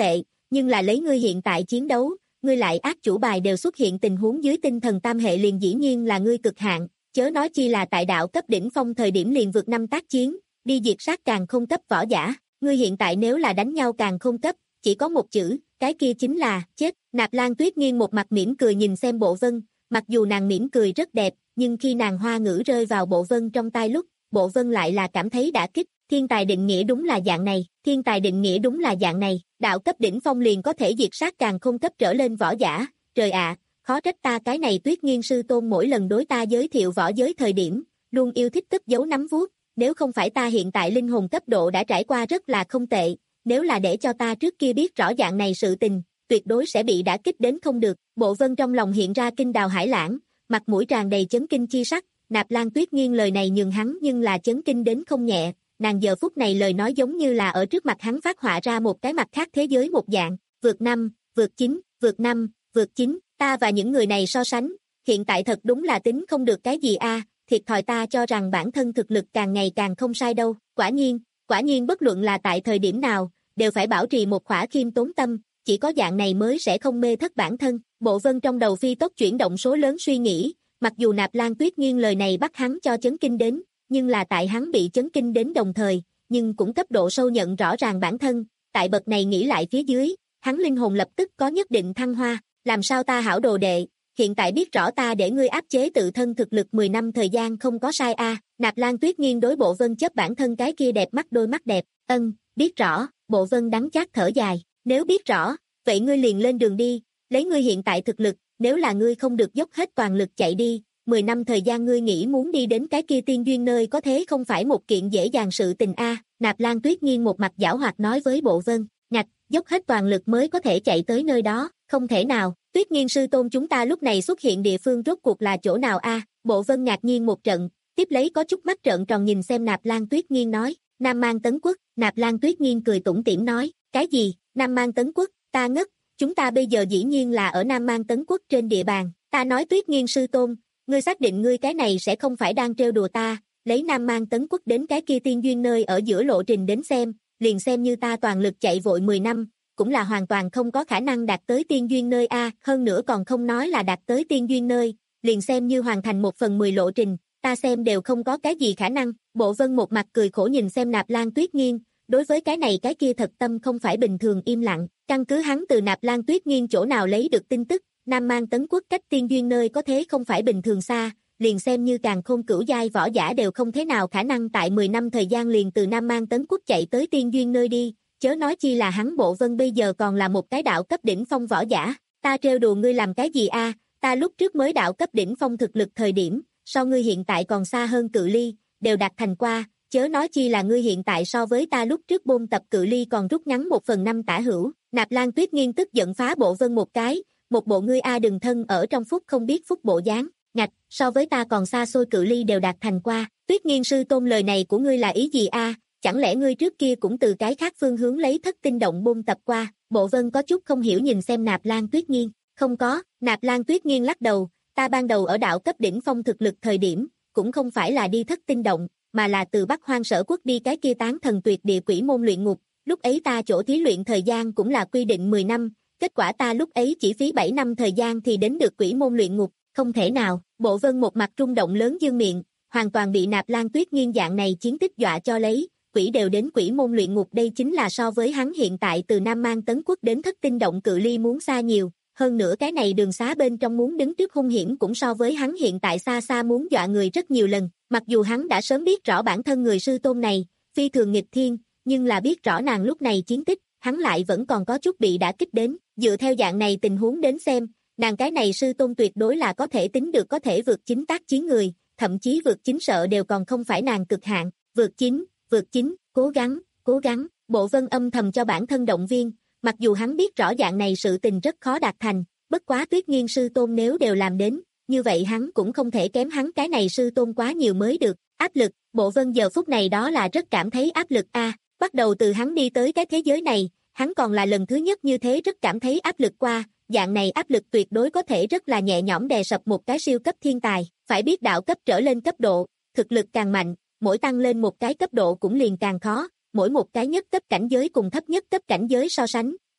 nhưng là lấy ngươi hiện tại chiến đấu, ngươi lại ác chủ bài đều xuất hiện tình huống dưới tinh thần tam hệ liền dĩ nhiên là ngươi cực hạn, chớ nói chi là tại đạo cấp đỉnh phong thời điểm liền vượt năm tác chiến, đi diệt sát càng không cấp võ giả, ngươi hiện tại nếu là đánh nhau càng không cấp, chỉ có một chữ, cái kia chính là, chết. Nạp Lan Tuyết Nghiên một mặt mỉm cười nhìn xem Bộ Vân, mặc dù nàng mỉm cười rất đẹp, nhưng khi nàng hoa ngữ rơi vào Bộ Vân trong tai lúc, Bộ Vân lại là cảm thấy đả kích, thiên tài định nghĩa đúng là dạng này, thiên tài định nghĩa đúng là dạng này, đạo cấp đỉnh phong liền có thể diệt sát càng không cấp trở lên võ giả, trời ạ, khó trách ta cái này Tuyết Nghiên sư tôn mỗi lần đối ta giới thiệu võ giới thời điểm, luôn yêu thích tức giấu nắm vuốt, nếu không phải ta hiện tại linh hồn cấp độ đã trải qua rất là không tệ, nếu là để cho ta trước kia biết rõ dạng này sự tình, tuyệt đối sẽ bị đả kích đến không được. Bộ Vân trong lòng hiện ra kinh đào hải lãng, mặt mũi tràn đầy chấn kinh chi sắc, Nạp Lan Tuyết Nghiên lời này nhường hắn nhưng là chấn kinh đến không nhẹ, nàng giờ phút này lời nói giống như là ở trước mặt hắn phát họa ra một cái mặt khác thế giới một dạng, vượt năm, vượt chín, vượt năm, vượt chín, ta và những người này so sánh, hiện tại thật đúng là tính không được cái gì a, thiệt thòi ta cho rằng bản thân thực lực càng ngày càng không sai đâu, quả nhiên, quả nhiên bất luận là tại thời điểm nào, đều phải bảo trì một khỏa khiêm tốn tâm, chỉ có dạng này mới sẽ không mê thất bản thân. Bộ Vân trong đầu phi tốc chuyển động số lớn suy nghĩ, mặc dù Nạp Lan Tuyết Nghiên lời này bắt hắn cho chấn kinh đến, nhưng là tại hắn bị chấn kinh đến đồng thời, nhưng cũng cấp độ sâu nhận rõ ràng bản thân, tại bậc này nghĩ lại phía dưới, hắn linh hồn lập tức có nhất định thăng hoa, làm sao ta hảo đồ đệ, hiện tại biết rõ ta để ngươi áp chế tự thân thực lực mười năm thời gian không có sai a. Nạp Lan Tuyết Nghiên đối Bộ Vân chấp bản thân cái kia đẹp mắt đôi mắt đẹp, ân, biết rõ. Bộ Vân đắng chát thở dài, nếu biết rõ, vậy ngươi liền lên đường đi, lấy ngươi hiện tại thực lực, nếu là ngươi không được dốc hết toàn lực chạy đi, mười năm thời gian ngươi nghĩ muốn đi đến cái kia tiên duyên nơi có thế không phải một kiện dễ dàng sự tình a. Nạp Lan Tuyết Nghiên một mặt giảo hoạt nói với Bộ Vân, ngạch, dốc hết toàn lực mới có thể chạy tới nơi đó, không thể nào, Tuyết Nghiên sư tôn chúng ta lúc này xuất hiện địa phương rốt cuộc là chỗ nào a? Bộ Vân ngạc nhiên một trận, tiếp lấy có chút mắt trợn tròn nhìn xem Nạp Lan Tuyết Nghiên nói, Nam Mang Tấn Quốc. Nạp Lan Tuyết Nghiên cười tủm tỉm nói, cái gì, Nam Mang Tấn Quốc, ta ngất, chúng ta bây giờ dĩ nhiên là ở Nam Mang Tấn Quốc trên địa bàn, ta nói Tuyết Nghiên sư tôn, ngươi xác định ngươi cái này sẽ không phải đang trêu đùa ta, lấy Nam Mang Tấn Quốc đến cái kia tiên duyên nơi ở giữa lộ trình đến xem, liền xem như ta toàn lực chạy vội mười năm, cũng là hoàn toàn không có khả năng đạt tới tiên duyên nơi a, hơn nữa còn không nói là đạt tới tiên duyên nơi, liền xem như hoàn thành một phần mười lộ trình, ta xem đều không có cái gì khả năng. Bộ Vân một mặt cười khổ nhìn xem Nạp Lan Tuyết Nghiên, đối với cái này cái kia thật tâm không phải bình thường im lặng, căn cứ hắn từ Nạp Lan Tuyết Nghiên chỗ nào lấy được tin tức, Nam Mang Tấn Quốc cách tiên duyên nơi có thế không phải bình thường xa, liền xem như càng khôn cửu giai võ giả đều không thế nào khả năng tại mười năm thời gian liền từ Nam Mang Tấn Quốc chạy tới tiên duyên nơi đi, chớ nói chi là hắn Bộ Vân bây giờ còn là một cái đạo cấp đỉnh phong võ giả, ta trêu đùa ngươi làm cái gì a? Ta lúc trước mới đạo cấp đỉnh phong thực lực thời điểm, so ngươi hiện tại còn xa hơn cự ly, đều đạt thành qua, chớ nói chi là ngươi hiện tại so với ta lúc trước bôn tập cự ly còn rút ngắn một phần năm tả hữu. Nạp Lan Tuyết Nghiên tức giận phá Bộ Vân một cái, một bộ ngươi a đừng thân ở trong phút không biết phút bộ dáng, ngạch, so với ta còn xa xôi cự ly đều đạt thành qua, Tuyết Nghiên sư tôn lời này của ngươi là ý gì a? Chẳng lẽ ngươi trước kia cũng từ cái khác phương hướng lấy thất tinh động bôn tập qua? Bộ Vân có chút không hiểu nhìn xem Nạp Lan Tuyết Nghiên, không có, Nạp Lan Tuyết Nghiên lắc đầu, ta ban đầu ở đạo cấp đỉnh phong thực lực thời điểm, cũng không phải là đi thất tinh động, mà là từ Bắc Hoang Sở Quốc đi cái kia tán thần tuyệt địa quỷ môn luyện ngục, lúc ấy ta chỗ thí luyện thời gian cũng là quy định mười năm, kết quả ta lúc ấy chỉ phí bảy năm thời gian thì đến được quỷ môn luyện ngục, không thể nào. Bộ Vân một mặt rung động lớn dương miệng, hoàn toàn bị Nạp Lan Tuyết Nghiên dạng này chiến tích dọa cho lấy, quỷ đều đến quỷ môn luyện ngục, đây chính là so với hắn hiện tại từ Nam Mang Tấn Quốc đến thất tinh động cự ly muốn xa nhiều. Hơn nữa cái này đường xá bên trong muốn đứng trước hung hiểm cũng so với hắn hiện tại xa xa muốn dọa người rất nhiều lần, mặc dù hắn đã sớm biết rõ bản thân người sư tôn này, phi thường nghịch thiên, nhưng là biết rõ nàng lúc này chiến tích, hắn lại vẫn còn có chút bị đả kích đến, dựa theo dạng này tình huống đến xem, nàng cái này sư tôn tuyệt đối là có thể tính được có thể vượt chính tác chiến người, thậm chí vượt chính sợ đều còn không phải nàng cực hạn, vượt chính, vượt chính, cố gắng, cố gắng, Bộ Vân âm thầm cho bản thân động viên. Mặc dù hắn biết rõ dạng này sự tình rất khó đạt thành, bất quá Tuyết Nghiên sư tôn nếu đều làm đến, như vậy hắn cũng không thể kém hắn cái này sư tôn quá nhiều mới được. Áp lực, Bộ Vân giờ phút này đó là rất cảm thấy áp lực a. Bắt đầu từ hắn đi tới cái thế giới này, hắn còn là lần thứ nhất như thế rất cảm thấy áp lực qua, dạng này áp lực tuyệt đối có thể rất là nhẹ nhõm đè sập một cái siêu cấp thiên tài, phải biết đạo cấp trở lên cấp độ, thực lực càng mạnh, mỗi tăng lên một cái cấp độ cũng liền càng khó. Mỗi một cái nhất cấp cảnh giới cùng thấp nhất cấp cảnh giới so sánh,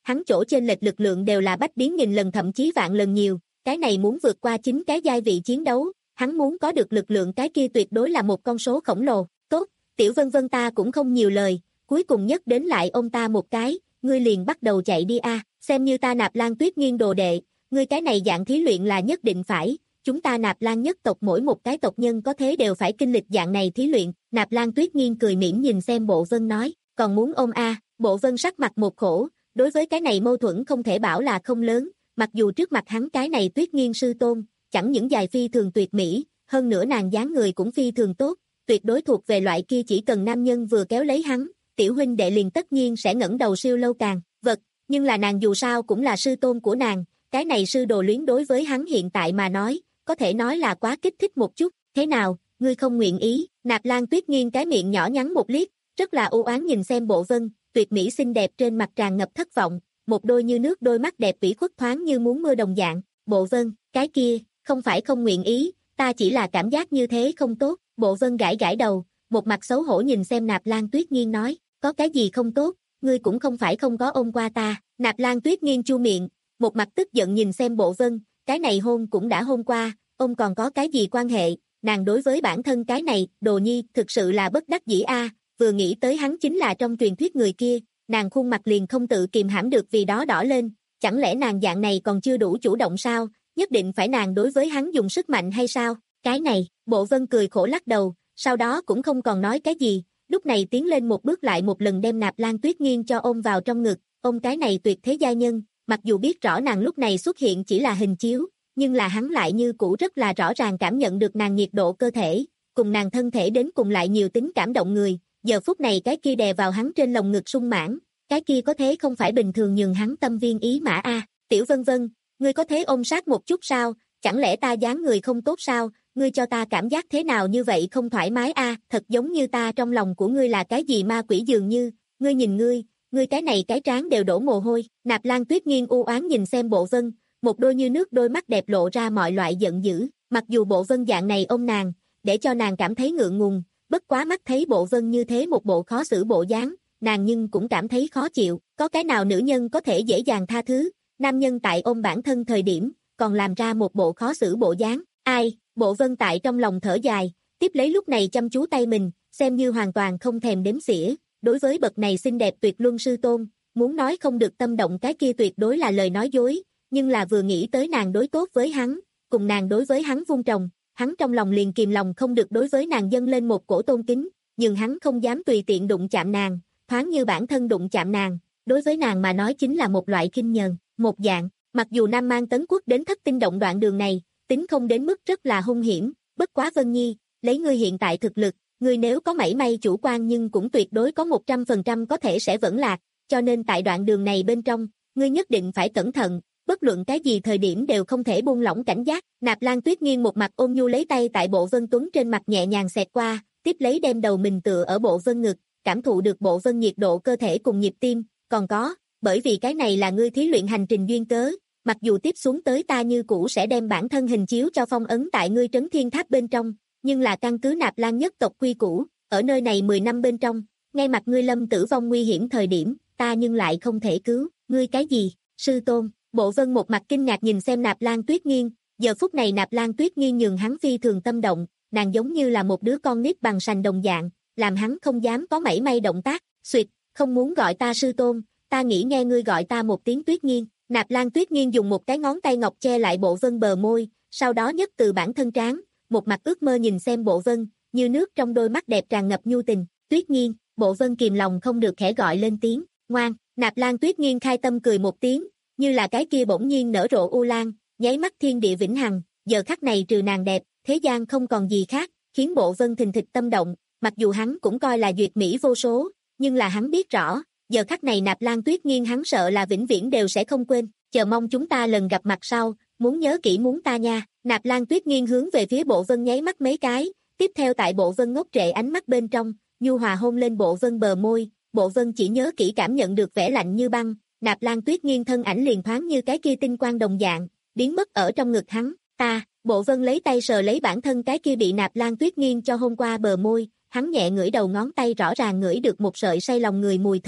hắn chỗ chênh lệch lực lượng đều là bách biến nghìn lần thậm chí vạn lần nhiều, cái này muốn vượt qua chính cái giai vị chiến đấu, hắn muốn có được lực lượng cái kia tuyệt đối là một con số khổng lồ. Tốt, Tiểu Vân Vân ta cũng không nhiều lời, cuối cùng nhất đến lại ôm ta một cái, ngươi liền bắt đầu chạy đi a, xem như ta Nạp Lan Tuyết Nghiên đồ đệ, ngươi cái này dạng thí luyện là nhất định phải, chúng ta Nạp Lan nhất tộc mỗi một cái tộc nhân có thế đều phải kinh lịch dạng này thí luyện. Nạp Lan Tuyết Nghiên cười mỉm nhìn xem Bộ Vân nói, còn muốn ôm a, Bộ Vân sắc mặt một khổ, đối với cái này mâu thuẫn không thể bảo là không lớn, mặc dù trước mặt hắn cái này Tuyết Nghiên sư tôn, chẳng những dài phi thường tuyệt mỹ, hơn nữa nàng dáng người cũng phi thường tốt, tuyệt đối thuộc về loại kia chỉ cần nam nhân vừa kéo lấy hắn, tiểu huynh đệ liền tất nhiên sẽ ngẩng đầu siêu lâu càng vật, nhưng là nàng dù sao cũng là sư tôn của nàng, cái này sư đồ luyến đối với hắn hiện tại mà nói, có thể nói là quá kích thích một chút. Thế nào, ngươi không nguyện ý? Nạp Lan Tuyết Nghiên cái miệng nhỏ nhắn một liếc, rất là u oán nhìn xem Bộ Vân, tuyệt mỹ xinh đẹp trên mặt tràn ngập thất vọng, một đôi như nước đôi mắt đẹp ủy khuất thoáng như muốn mưa đồng dạng. Bộ Vân, cái kia, không phải không nguyện ý, ta chỉ là cảm giác như thế không tốt. Bộ Vân gãi gãi đầu, một mặt xấu hổ nhìn xem Nạp Lan Tuyết Nghiên nói, có cái gì không tốt, ngươi cũng không phải không có ôm qua ta. Nạp Lan Tuyết Nghiên chu miệng, một mặt tức giận nhìn xem Bộ Vân, cái này hôn cũng đã hôn qua, ôm còn có cái gì quan hệ, nàng đối với bản thân cái này, đồ nhi, thực sự là bất đắc dĩ a, vừa nghĩ tới hắn chính là trong truyền thuyết người kia, nàng khuôn mặt liền không tự kìm hãm được vì đó đỏ lên, chẳng lẽ nàng dạng này còn chưa đủ chủ động sao, nhất định phải nàng đối với hắn dùng sức mạnh hay sao, cái này, Bộ Vân cười khổ lắc đầu, sau đó cũng không còn nói cái gì, lúc này tiến lên một bước lại một lần đem Nạp Lan Tuyết Nghiên cho ôm vào trong ngực, ôm cái này tuyệt thế giai nhân, mặc dù biết rõ nàng lúc này xuất hiện chỉ là hình chiếu, nhưng là hắn lại như cũ rất là rõ ràng cảm nhận được nàng nhiệt độ cơ thể, cùng nàng thân thể đến cùng lại nhiều tính cảm động người, giờ phút này cái kia đè vào hắn trên lồng ngực sung mãn, cái kia có thế không phải bình thường nhường hắn tâm viên ý mã a. Tiểu Vân Vân, ngươi có thế ôm sát một chút sao, chẳng lẽ ta dáng người không tốt sao, ngươi cho ta cảm giác thế nào như vậy không thoải mái a, thật giống như ta trong lòng của ngươi là cái gì ma quỷ dường như, ngươi nhìn ngươi, ngươi cái này cái trán đều đổ mồ hôi. Nạp Lan Tuyết Nghiên u oán nhìn xem Bộ Vân, một đôi như nước đôi mắt đẹp lộ ra mọi loại giận dữ, mặc dù Bộ Vân dạng này ôm nàng, để cho nàng cảm thấy ngượng ngùng, bất quá mắt thấy Bộ Vân như thế một bộ khó xử bộ dáng, nàng nhưng cũng cảm thấy khó chịu, có cái nào nữ nhân có thể dễ dàng tha thứ, nam nhân tại ôm bản thân thời điểm, còn làm ra một bộ khó xử bộ dáng, ai, Bộ Vân tại trong lòng thở dài, tiếp lấy lúc này chăm chú tay mình, xem như hoàn toàn không thèm đếm xỉa, đối với bậc này xinh đẹp tuyệt luân sư tôn, muốn nói không được tâm động cái kia tuyệt đối là lời nói dối, nhưng là vừa nghĩ tới nàng đối tốt với hắn, cùng nàng đối với hắn vun trồng, hắn trong lòng liền kìm lòng không được đối với nàng dâng lên một cổ tôn kính, nhưng hắn không dám tùy tiện đụng chạm nàng, thoáng như bản thân đụng chạm nàng, đối với nàng mà nói chính là một loại khinh nhờn, một dạng, mặc dù Nam Mang Tấn Quốc đến Thất Tinh Động đoạn đường này, tính không đến mức rất là hung hiểm, bất quá Vân Nhi, lấy ngươi hiện tại thực lực, ngươi nếu có mảy may chủ quan nhưng cũng tuyệt đối có một trăm phần trăm có thể sẽ vẫn lạc, cho nên tại đoạn đường này bên trong, ngươi nhất định phải cẩn thận, bất luận cái gì thời điểm đều không thể buông lỏng cảnh giác. Nạp Lan Tuyết Nghiên một mặt ôn nhu lấy tay tại Bộ Vân Tuấn trên mặt nhẹ nhàng xẹt qua, tiếp lấy đem đầu mình tựa ở Bộ Vân ngực, cảm thụ được Bộ Vân nhiệt độ cơ thể cùng nhịp tim, còn có, bởi vì cái này là ngươi thí luyện hành trình duyên cớ, mặc dù tiếp xuống tới ta như cũ sẽ đem bản thân hình chiếu cho phong ấn tại ngươi trấn thiên tháp bên trong, nhưng là căn cứ Nạp Lan nhất tộc quy củ, ở nơi này mười năm bên trong, ngay mặt ngươi lâm tử vong nguy hiểm thời điểm, ta nhưng lại không thể cứu, ngươi cái gì, sư tôn. Bộ Vân một mặt kinh ngạc nhìn xem Nạp Lan Tuyết Nghiên, giờ phút này Nạp Lan Tuyết Nghiên nhường hắn phi thường tâm động, nàng giống như là một đứa con nít bằng sành đồng dạng, làm hắn không dám có mảy may động tác, xuyệt, không muốn gọi ta sư tôn, ta nghĩ nghe ngươi gọi ta một tiếng Tuyết Nghiên. Nạp Lan Tuyết Nghiên dùng một cái ngón tay ngọc che lại Bộ Vân bờ môi, sau đó nhấc từ bản thân trán, một mặt ước mơ nhìn xem Bộ Vân, như nước trong đôi mắt đẹp tràn ngập nhu tình. Tuyết Nghiên. Bộ Vân kìm lòng không được khẽ gọi lên tiếng, ngoan. Nạp Lan Tuyết Nghiên khai tâm cười một tiếng, như là cái kia bỗng nhiên nở rộ u lan, nháy mắt thiên địa vĩnh hằng, giờ khắc này trừ nàng đẹp, thế gian không còn gì khác, khiến Bộ Vân thình thịch tâm động, mặc dù hắn cũng coi là duyệt mỹ vô số, nhưng là hắn biết rõ, giờ khắc này Nạp Lan Tuyết Nghiên hắn sợ là vĩnh viễn đều sẽ không quên, chờ mong chúng ta lần gặp mặt sau, muốn nhớ kỹ muốn ta nha. Nạp Lan Tuyết Nghiên hướng về phía Bộ Vân nháy mắt mấy cái, tiếp theo tại Bộ Vân ngốc trệ ánh mắt bên trong, nhu hòa hôn lên Bộ Vân bờ môi, Bộ Vân chỉ nhớ kỹ cảm nhận được vẻ lạnh như băng, Nạp Lan Tuyết Nghiên thân ảnh liền thoáng như cái kia tinh quang đồng dạng, biến mất ở trong ngực hắn. Ta, Bộ Vân lấy tay sờ lấy bản thân cái kia bị Nạp Lan Tuyết Nghiên cho hôn qua bờ môi, hắn nhẹ ngửi đầu ngón tay rõ ràng ngửi được một sợi say lòng người mùi thơm,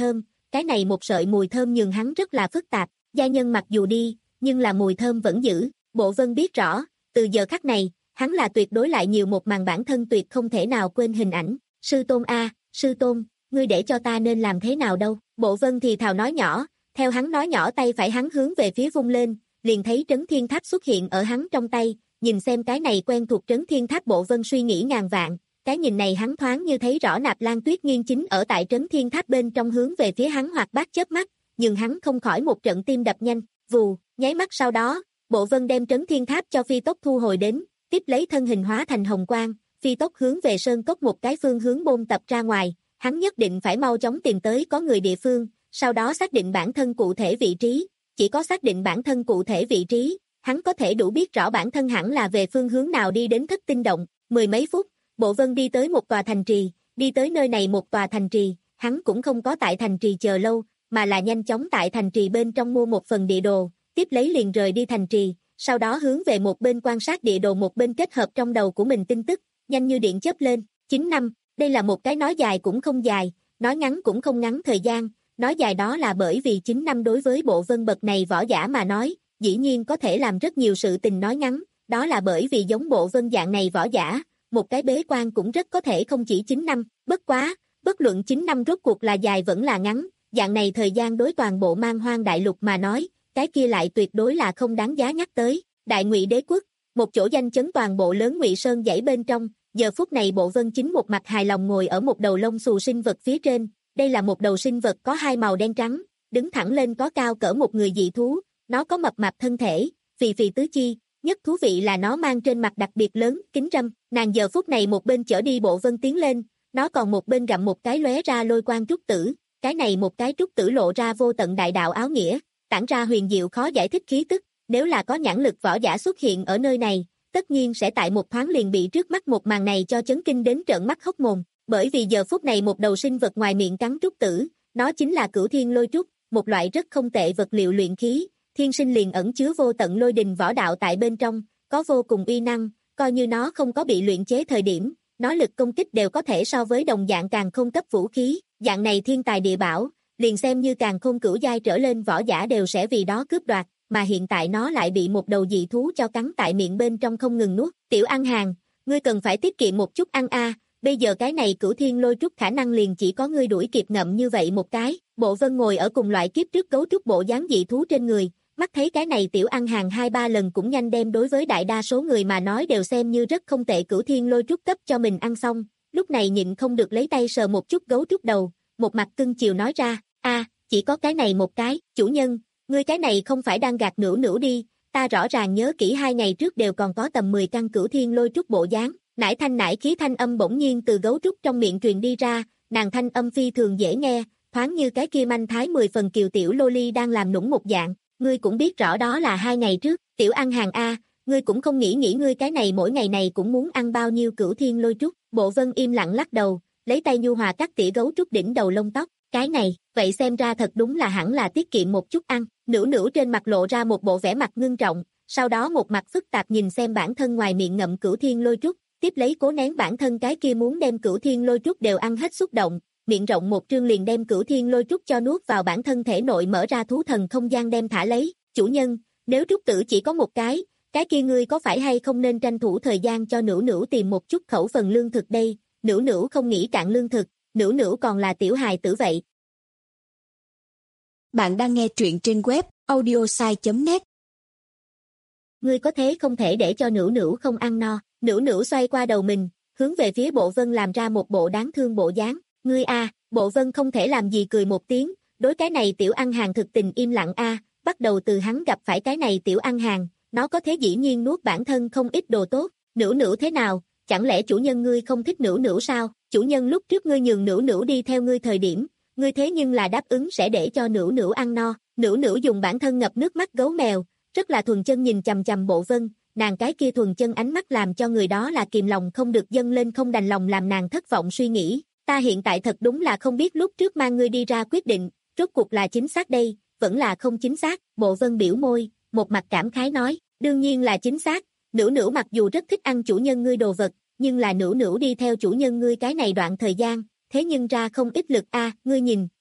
cái này một sợi mùi thơm nhường hắn rất là phức tạp, gia nhân mặc dù đi, nhưng là mùi thơm vẫn giữ, Bộ Vân biết rõ, từ giờ khắc này, hắn là tuyệt đối lại nhiều một màn bản thân tuyệt không thể nào quên hình ảnh, sư tôn a, sư tôn, ngươi để cho ta nên làm thế nào đâu, Bộ Vân thì thào nói nhỏ, theo hắn nói nhỏ tay phải hắn hướng về phía vung lên, liền thấy trấn thiên tháp xuất hiện ở hắn trong tay, nhìn xem cái này quen thuộc trấn thiên tháp Bộ Vân suy nghĩ ngàn vạn, cái nhìn này hắn thoáng như thấy rõ Nạp Lan Tuyết Nghiên chính ở tại trấn thiên tháp bên trong hướng về phía hắn hoạt bát chớp mắt, nhưng hắn không khỏi một trận tim đập nhanh, vù, nháy mắt sau đó, Bộ Vân đem trấn thiên tháp cho phi tốc thu hồi đến, tiếp lấy thân hình hóa thành hồng quang, phi tốc hướng về sơn cốc một cái phương hướng bôn tập ra ngoài, hắn nhất định phải mau chóng tìm tới có người địa phương, sau đó xác định bản thân cụ thể vị trí, chỉ có xác định bản thân cụ thể vị trí, hắn có thể đủ biết rõ bản thân hẳn là về phương hướng nào đi đến Thất Tinh Động, mười mấy phút, Bộ Vân đi tới một tòa thành trì, đi tới nơi này một tòa thành trì, hắn cũng không có tại thành trì chờ lâu, mà là nhanh chóng tại thành trì bên trong mua một phần địa đồ, tiếp lấy liền rời đi thành trì, sau đó hướng về một bên quan sát địa đồ một bên kết hợp trong đầu của mình tin tức, nhanh như điện chớp lên, chín năm, đây là một cái nói dài cũng không dài, nói ngắn cũng không ngắn thời gian, nói dài đó là bởi vì chín năm đối với Bộ Vân bậc này võ giả mà nói, dĩ nhiên có thể làm rất nhiều sự tình nói ngắn, đó là bởi vì giống Bộ Vân dạng này võ giả, một cái bế quan cũng rất có thể không chỉ chín năm, bất quá, bất luận chín năm rốt cuộc là dài vẫn là ngắn, dạng này thời gian đối toàn bộ Man Hoang đại lục mà nói, cái kia lại tuyệt đối là không đáng giá nhắc tới. Đại Ngụy Đế quốc, một chỗ danh chấn toàn bộ lớn Ngụy Sơn dãy bên trong, giờ phút này Bộ Vân chính một mặt hài lòng ngồi ở một đầu lông xù sinh vật phía trên, đây là một đầu sinh vật có hai màu đen trắng, đứng thẳng lên có cao cỡ một người dị thú, nó có mập mạp thân thể, phì phì tứ chi, nhất thú vị là nó mang trên mặt đặc biệt lớn, kính râm, nàng giờ phút này một bên chở đi Bộ Vân tiến lên, nó còn một bên gặm một cái lóe ra lôi quang trúc tử, cái này một cái trúc tử lộ ra vô tận đại đạo áo nghĩa, tản ra huyền diệu khó giải thích khí tức, nếu là có nhãn lực võ giả xuất hiện ở nơi này, tất nhiên sẽ tại một thoáng liền bị trước mắt một màn này cho chấn kinh đến trợn mắt hốc mồm, bởi vì giờ phút này một đầu sinh vật ngoài miệng cắn trúc tử, nó chính là Cửu Thiên Lôi Trúc, một loại rất không tệ vật liệu luyện khí, thiên sinh liền ẩn chứa vô tận lôi đình võ đạo tại bên trong, có vô cùng uy năng, coi như nó không có bị luyện chế thời điểm, nó lực công kích đều có thể so với đồng dạng càng không cấp vũ khí, dạng này thiên tài địa bảo, liền xem như càng không cửu giai trở lên võ giả đều sẽ vì đó cướp đoạt, mà hiện tại nó lại bị một đầu dị thú cho cắn tại miệng bên trong không ngừng nuốt. Tiểu ăn hàng, ngươi cần phải tiết kiệm một chút ăn a, bây giờ cái này Cửu Thiên Lôi Trúc khả năng liền chỉ có ngươi đuổi kịp ngậm như vậy một cái. Bộ Vân ngồi ở cùng loại kiếp trước cấu trúc bộ dáng dị thú trên người, mắt thấy cái này tiểu ăn hàng hai ba lần cũng nhanh đem đối với đại đa số người mà nói đều xem như rất không tệ Cửu Thiên Lôi Trúc cấp cho mình ăn xong, lúc này nhịn không được lấy tay sờ một chút gấu trúc đầu, một mặt cưng chiều nói ra, a, chỉ có cái này một cái, chủ nhân, ngươi cái này không phải đang gạt nửu nửu đi, ta rõ ràng nhớ kỹ hai ngày trước đều còn có tầm mười căn Cửu Thiên Lôi Trúc bộ dáng, nải thanh nải khí thanh âm bỗng nhiên từ gấu trúc trong miệng truyền đi ra, nàng thanh âm phi thường dễ nghe, thoáng như cái kia manh thái mười phần kiều tiểu lô ly đang làm nũng một dạng, ngươi cũng biết rõ đó là hai ngày trước, tiểu ăn hàng a, ngươi cũng không nghĩ nghĩ ngươi cái này mỗi ngày này cũng muốn ăn bao nhiêu Cửu Thiên Lôi Trúc. Bộ Vân im lặng lắc đầu, lấy tay nhu hòa cắt tỉa gấu trúc đỉnh đầu lông tóc, cái này, vậy xem ra thật đúng là hẳn là tiết kiệm một chút ăn. Nửu nửu trên mặt lộ ra một bộ vẻ mặt ngưng trọng, sau đó một mặt phức tạp nhìn xem bản thân ngoài miệng ngậm Cửu Thiên Lôi Trúc, tiếp lấy cố nén bản thân cái kia muốn đem Cửu Thiên Lôi Trúc đều ăn hết xúc động, miệng rộng một trương liền đem Cửu Thiên Lôi Trúc cho nuốt vào bản thân thể nội, mở ra thú thần không gian đem thả lấy. Chủ nhân, nếu trúc tử chỉ có một cái, cái kia ngươi có phải hay không nên tranh thủ thời gian cho Nửu nửu tìm một chút khẩu phần lương thực đây, Nửu nửu không nghĩ cạn lương thực, Nửu nửu còn là tiểu hài tử vậy. Bạn đang nghe truyện trên web audiosai chấm net. Ngươi có thế không thể để cho Nửu nửu không ăn no. Nửu nửu xoay qua đầu mình, hướng về phía Bộ Vân làm ra một bộ đáng thương bộ dáng. Ngươi a, Bộ Vân không thể làm gì cười một tiếng, đối cái này tiểu ăn hàng thực tình im lặng a, bắt đầu từ hắn gặp phải cái này tiểu ăn hàng, nó có thế dĩ nhiên nuốt bản thân không ít đồ tốt. Nửu nửu thế nào, chẳng lẽ chủ nhân ngươi không thích Nửu nửu sao? Chủ nhân lúc trước ngươi nhường Nửu nửu đi theo ngươi thời điểm, ngươi thế nhưng là đáp ứng sẽ để cho Nửu nửu ăn no. Nửu nửu dùng bản thân ngập nước mắt gấu mèo, rất là thuần chân nhìn chằm chằm Bộ Vân, nàng cái kia thuần chân ánh mắt làm cho người đó là kìm lòng không được dâng lên không đành lòng làm nàng thất vọng suy nghĩ, ta hiện tại thật đúng là không biết lúc trước mang ngươi đi ra quyết định, rốt cuộc là chính xác đây, vẫn là không chính xác. Bộ Vân biểu môi, một mặt cảm khái nói, đương nhiên là chính xác, Nửu nửu mặc dù rất thích ăn chủ nhân ngươi đồ vật, nhưng là Nửu nửu đi theo chủ nhân ngươi cái này đoạn thời gian, thế nhưng ra không ít lực a, ngươi nhìn,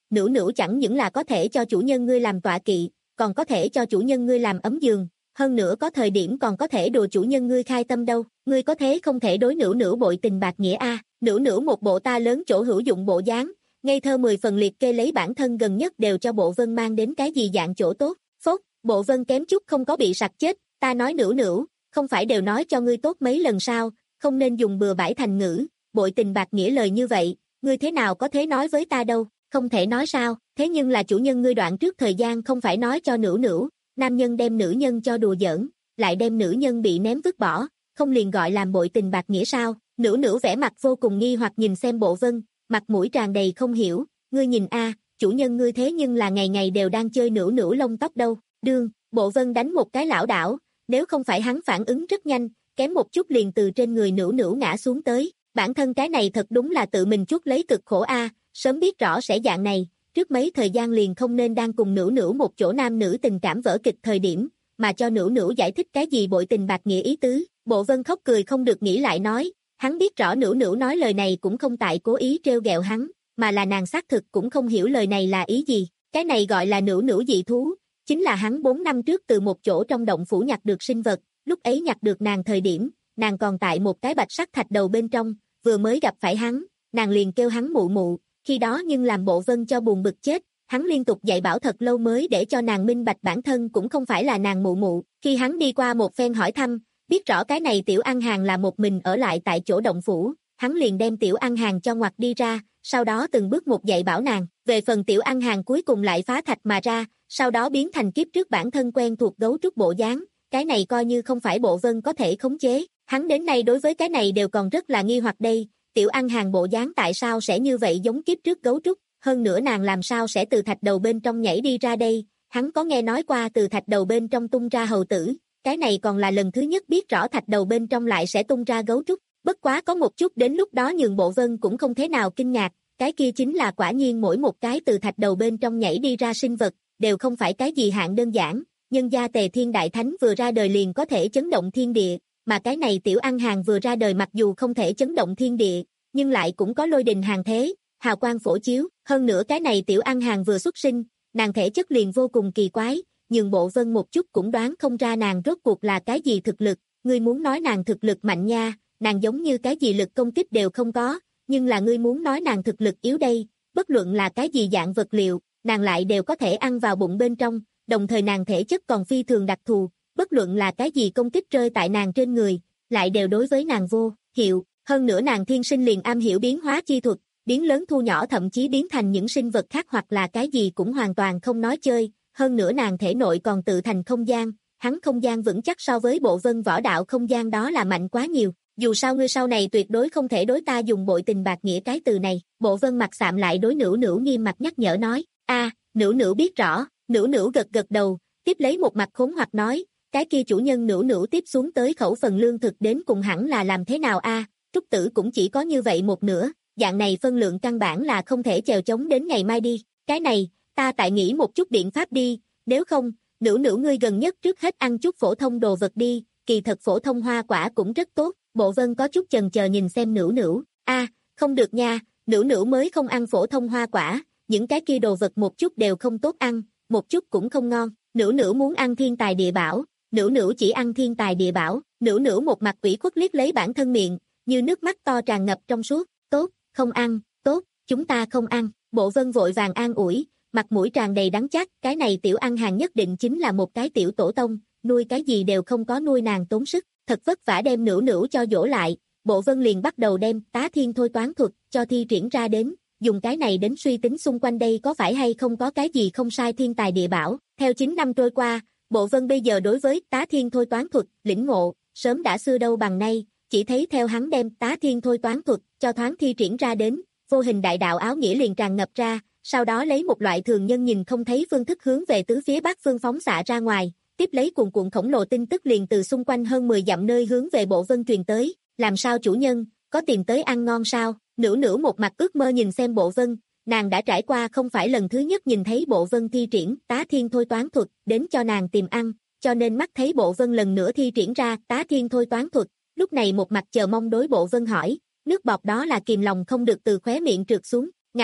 Nữu Nữu chẳng những là có thể cho chủ nhân ngươi làm tọa kỵ, còn có thể cho chủ nhân ngươi làm ấm giường, hơn nữa có thời điểm còn có thể đùa chủ nhân ngươi khai tâm đâu, ngươi có thế không thể đối Nữu Nữu bội tình bạc nghĩa a. Nữu Nữu một bộ ta lớn chỗ hữu dụng bộ dáng, ngây thơ mười phần liệt kê lấy bản thân gần nhất đều cho Bộ Vân mang đến cái gì dạng chỗ tốt. Phốt, Bộ Vân kém chút không có bị sặc chết, ta nói Nữu Nữu, không phải đều nói cho ngươi tốt mấy lần sao, không nên dùng bừa bãi thành ngữ, bội tình bạc nghĩa lời như vậy, ngươi thế nào có thế nói với ta đâu, không thể nói sao, thế nhưng là chủ nhân ngươi đoạn trước thời gian không phải nói cho Nữu Nữu, nam nhân đem nữ nhân cho đùa giỡn, lại đem nữ nhân bị ném vứt bỏ, không liền gọi làm bội tình bạc nghĩa sao? Nữu Nữu vẻ mặt vô cùng nghi hoặc nhìn xem Bộ Vân, mặt mũi tràn đầy không hiểu, ngươi nhìn a, chủ nhân ngươi thế nhưng là ngày ngày đều đang chơi Nữu Nữu lông tóc đâu. Đương, Bộ Vân đánh một cái lảo đảo, nếu không phải hắn phản ứng rất nhanh, kém một chút liền từ trên người Nữu Nữu ngã xuống tới, bản thân cái này thật đúng là tự mình chuốc lấy cực khổ a, sớm biết rõ sẽ dạng này, trước mấy thời gian liền không nên đang cùng Nữu Nữu một chỗ nam nữ tình cảm vở kịch thời điểm, mà cho Nữu Nữu giải thích cái gì bội tình bạc nghĩa ý tứ. Bộ Vân khóc cười không được nghĩ lại nói, hắn biết rõ Nữu Nữu nói lời này cũng không tại cố ý trêu ghẹo hắn, mà là nàng xác thực cũng không hiểu lời này là ý gì, cái này gọi là Nữu Nữu dị thú, chính là hắn bốn năm trước từ một chỗ trong động phủ nhặt được sinh vật, lúc ấy nhặt được nàng thời điểm, nàng còn tại một cái bạch sắc thạch đầu bên trong, vừa mới gặp phải hắn, nàng liền kêu hắn mụ mụ, khi đó nhưng làm Bộ Vân cho buồn bực chết, hắn liên tục dạy bảo thật lâu mới để cho nàng minh bạch bản thân cũng không phải là nàng mụ mụ, khi hắn đi qua một phen hỏi thăm, biết rõ cái này Tiểu Ăn Hàng là một mình ở lại tại chỗ động phủ, hắn liền đem Tiểu Ăn Hàng cho ngoặt đi ra, sau đó từng bước một dạy bảo nàng, về phần Tiểu Ăn Hàng cuối cùng lại phá thạch mà ra, sau đó biến thành kiếp trước bản thân quen thuộc gấu trúc bộ dáng, cái này coi như không phải Bộ Vân có thể khống chế, hắn đến nay đối với cái này đều còn rất là nghi hoặc đây, Tiểu Ăn Hàng bộ dáng tại sao sẽ như vậy giống kiếp trước gấu trúc, hơn nữa nàng làm sao sẽ từ thạch đầu bên trong nhảy đi ra đây, hắn có nghe nói qua từ thạch đầu bên trong tung ra hầu tử, cái này còn là lần thứ nhất biết rõ thạch đầu bên trong lại sẽ tung ra gấu trúc, bất quá có một chút đến lúc đó nhường Bộ Vân cũng không thế nào kinh ngạc, cái kia chính là quả nhiên mỗi một cái từ thạch đầu bên trong nhảy đi ra sinh vật, đều không phải cái gì hạng đơn giản, nhân gia Tề Thiên Đại Thánh vừa ra đời liền có thể chấn động thiên địa, mà cái này Tiểu Ăn Hàng vừa ra đời mặc dù không thể chấn động thiên địa, nhưng lại cũng có lôi đình hàng thế, hào quang phổ chiếu, hơn nữa cái này Tiểu Ăn Hàng vừa xuất sinh, nàng thể chất liền vô cùng kỳ quái, nhưng Bộ Vân một chút cũng đoán không ra nàng rốt cuộc là cái gì thực lực, ngươi muốn nói nàng thực lực mạnh nha, nàng giống như cái gì lực công kích đều không có, nhưng là ngươi muốn nói nàng thực lực yếu đây, bất luận là cái gì dạng vật liệu, nàng lại đều có thể ăn vào bụng bên trong, đồng thời nàng thể chất còn phi thường đặc thù, bất luận là cái gì công kích rơi tại nàng trên người, lại đều đối với nàng vô hiệu, hơn nữa nàng thiên sinh liền am hiểu biến hóa chi thuật, biến lớn thu nhỏ thậm chí biến thành những sinh vật khác hoặc là cái gì cũng hoàn toàn không nói chơi, hơn nữa nàng thể nội còn tự thành không gian, hắn không gian vững chắc so với Bộ Vân võ đạo không gian đó là mạnh quá nhiều, dù sao ngươi sau này tuyệt đối không thể đối ta dùng bội tình bạc nghĩa cái từ này, Bộ Vân mặt sạm lại đối Nữu Nữu nghiêm mặt nhắc nhở nói, a, Nữu Nữu biết rõ, Nữu Nữu gật gật đầu, tiếp lấy một mặt khốn hoặc nói, cái kia chủ nhân Nữu Nữu tiếp xuống tới khẩu phần lương thực đến cùng hẳn là làm thế nào a, trúc tử cũng chỉ có như vậy một nửa, dạng này phân lượng căn bản là không thể chèo chống đến ngày mai đi, cái này, ta tại nghĩ một chút biện pháp đi, nếu không, Nữu Nữu ngươi gần nhất trước hết ăn chút phổ thông đồ vật đi, kỳ thật phổ thông hoa quả cũng rất tốt, Bộ Vân có chút chần chờ nhìn xem Nữu Nữu, a, không được nha, Nữu Nữu mới không ăn phổ thông hoa quả, những cái kia đồ vật một chút đều không tốt ăn, một chút cũng không ngon, Nữu Nữu muốn ăn thiên tài địa bảo, Nữu Nữu chỉ ăn thiên tài địa bảo, Nữu Nữu một mặt ủy khuất liếc lấy bản thân miệng, như nước mắt to tràn ngập trong suốt, tốt, không ăn, tốt, chúng ta không ăn, Bộ Vân vội vàng an ủi, mặt mũi tràn đầy đắng chát, cái này Tiểu Ăn Hàng nhất định chính là một cái tiểu tổ tông, nuôi cái gì đều không có nuôi nàng tốn sức, thật vất vả đem Nữu Nữu cho dỗ lại, Bộ Vân liền bắt đầu đem tá thiên thôi toán thuật cho thi triển ra đến, dùng cái này đến suy tính xung quanh đây có phải hay không có cái gì không sai thiên tài địa bảo, theo chín năm trôi qua, Bộ Vân bây giờ đối với tá thiên thôi toán thuật, lĩnh ngộ, sớm đã xưa đâu bằng nay, chỉ thấy theo hắn đem tá thiên thôi toán thuật cho thoáng thi triển ra đến, vô hình đại đạo áo nghĩa liền tràn ngập ra, sau đó lấy một loại thường nhân nhìn không thấy phương thức hướng về tứ phía bắc phương phóng xạ ra ngoài, tiếp lấy cuồn cuộn khổng lồ tin tức liền từ xung quanh hơn mười dặm nơi hướng về Bộ Vân truyền tới, làm sao chủ nhân, có tìm tới ăn ngon sao, Nữu Nữu một mặt ước mơ nhìn xem Bộ Vân, nàng đã trải qua không phải lần thứ nhất nhìn thấy Bộ Vân thi triển tá thiên thôi toán thuật đến cho nàng tìm ăn, cho nên mắt thấy Bộ Vân lần nữa thi triển ra tá thiên thôi toán thuật, lúc này một mặt chờ mong đối Bộ Vân hỏi, nước bọt đó là kìm lòng không được từ khóe miệng trượt xuống, ngạch,